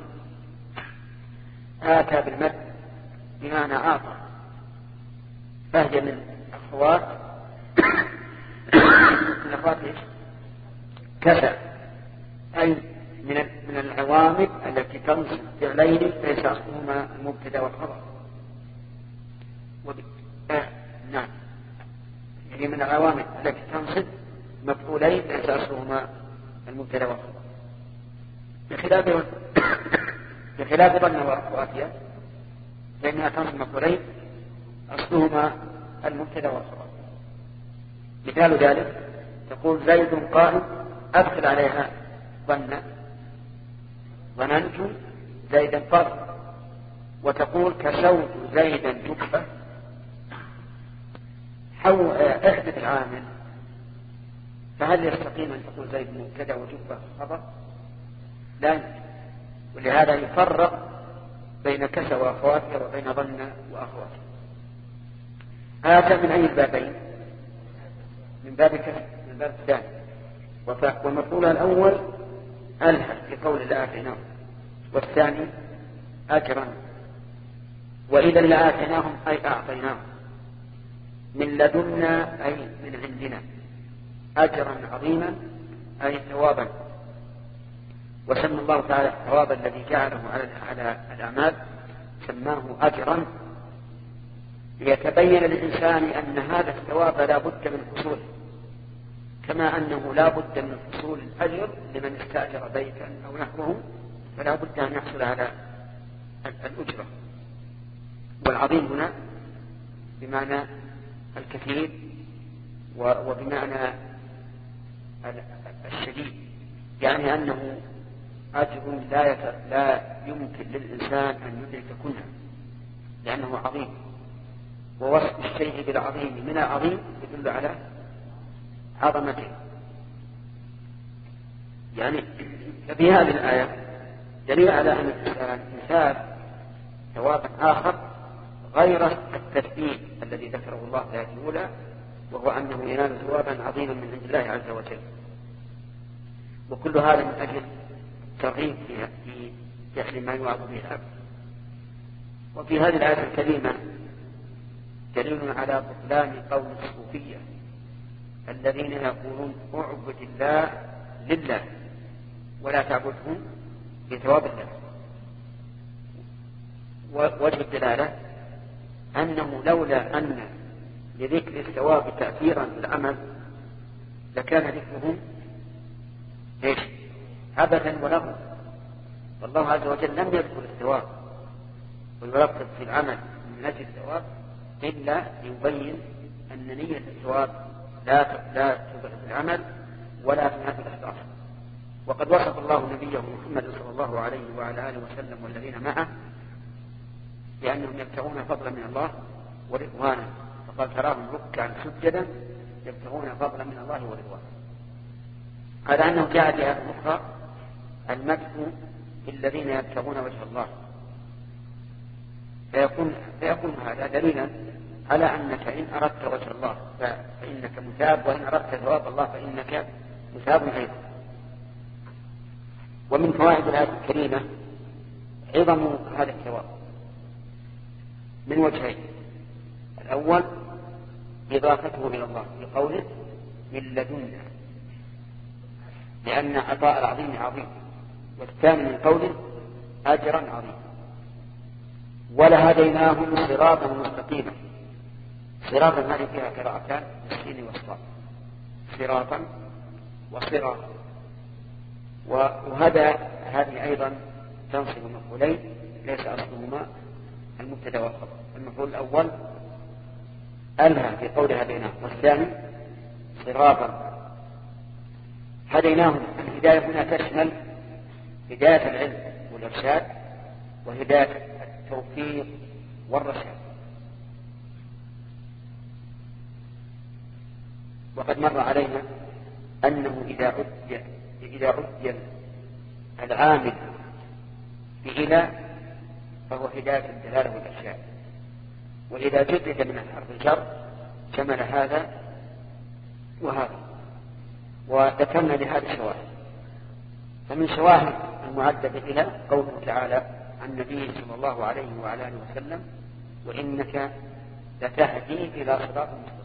آتى بالمد بمعنى أعطى، فهي من أخوات كسى، أي من العوامل التي تنصب فعلين ليس أصلهما المبتدا والخبر. نعم، هي من العوامل التي تنصب مفعولين ليس أصلهما المبتدا والخبر، بخلاف ظن وأخواتها لأنها تنصب مفعولين أصلهما المبتدا والخبر. مثال ذلك تقول زيد قائم، أدخل عليها ظننت زيدا فرق، وتقول كسوت زيدا جبة. احدث العامل، فهل يستقيم أن تقول زيد مبتدا وجبة خبر؟ لا يمكن. ولهذا يفرق بين كسى وأخواتها وبين ظن وأخواتها. آتى من أي البابين؟ من باب كسى، من باب الثاني. ومفعولها الأول ألهى في قول الله آتيناهم، والثاني أجرا. وإذا لآتيناهم أي أعطيناهم، من لدنا أي من عندنا، أجرا عظيما أي ثوابا. وسمى الله تعالى الثواب الذي جعله على الأعمال سماه أجرا، ليتبين للإنسان أن هذا الثواب لا بد من حصوله، كما أنه لا بد من حصول الأجر لمن استأجر بيتا أو نحوه، فلا بد أن يحصل على الأجرة. والعظيم هنا بمعنى الكثير وبمعنى الشديد، يعني أنه أجر لا يمكن للإنسان أن يدرك كله، لأنه عظيم. ووصف الشيء بالعظيم من العظيم يدل على عظمته. يعني ففي هذه الآية دليل على أن الإنسان مثال ثوابا آخر غير التثبيت الذي ذكره الله في الآية الأولى، وهو أنه ينال ثوابا عظيما من عند الله عز وجل. وكل هذا من أجل ترغيب في فعل ما يوعظ به العبد. وفي هذه الآية الكريمة دليل على بطلان قول الصوفية الذين يقولون اعبد الله لله ولا تعبده بثواب الله. وجه الدلالة أنه لولا أن لذكر الثواب تأثيرا في العمل لكان ذكره عبثا ولغوا، والله عز وجل لم يذكر الثواب ويرتب في العمل من أجل الثواب إلا ليبين أن نية الثواب لا تبقى في العمل ولا تنافي الإخلاص. وقد وصف الله نبيه محمد صلى الله عليه وعلى آله وسلم والذين معه بأنهم يبتغون فضلا من الله ورضوانا، فقال تراهم ركعا سجدا يبتغون فضلا من الله ورضوانا. على أنه جاء في آية أخرى المدح للذين يبتغون وجه الله، فيكون هذا دليلا على أنك إن أردت وجه الله فإنك مثاب، وإن أردت ثواب الله فإنك مثاب أيضا. ومن فوائد الآية الكريمة عظم هذا الثواب من وجهين: الأول إضافته إلى الله بقوله من لدنا، لأن عطاء العظيم عظيم، والثاني من قوله أجرا عظيما. ولهديناهم صراطا مستقيما. صراطا هذه فيها قراءتان بالسين والصاد، صراطا وصراطا. وهذا هذه أيضا تنصب مفعولين ليس أصلهما المبتدا والخبر. المفعول الأول ألها في قول هديناهم، والثاني صراطا. هديناهم، الهداية هنا تشمل هداية العلم والإرشاد وهداية التوفيق والرشاد. وقد مر علينا أنه إذا عد العامل بإلى فهو هداية الدلالة والإرشاد، وإذا جدد من حرف الجر شمل هذا وهذا. وذكرنا لهذه الشواهد. فمن شواهد المعدة إلى قوله تعالى عن النبي صلى الله عليه وعلى آله وسلم: وإنك لتهدي إلى صراط مستقيم.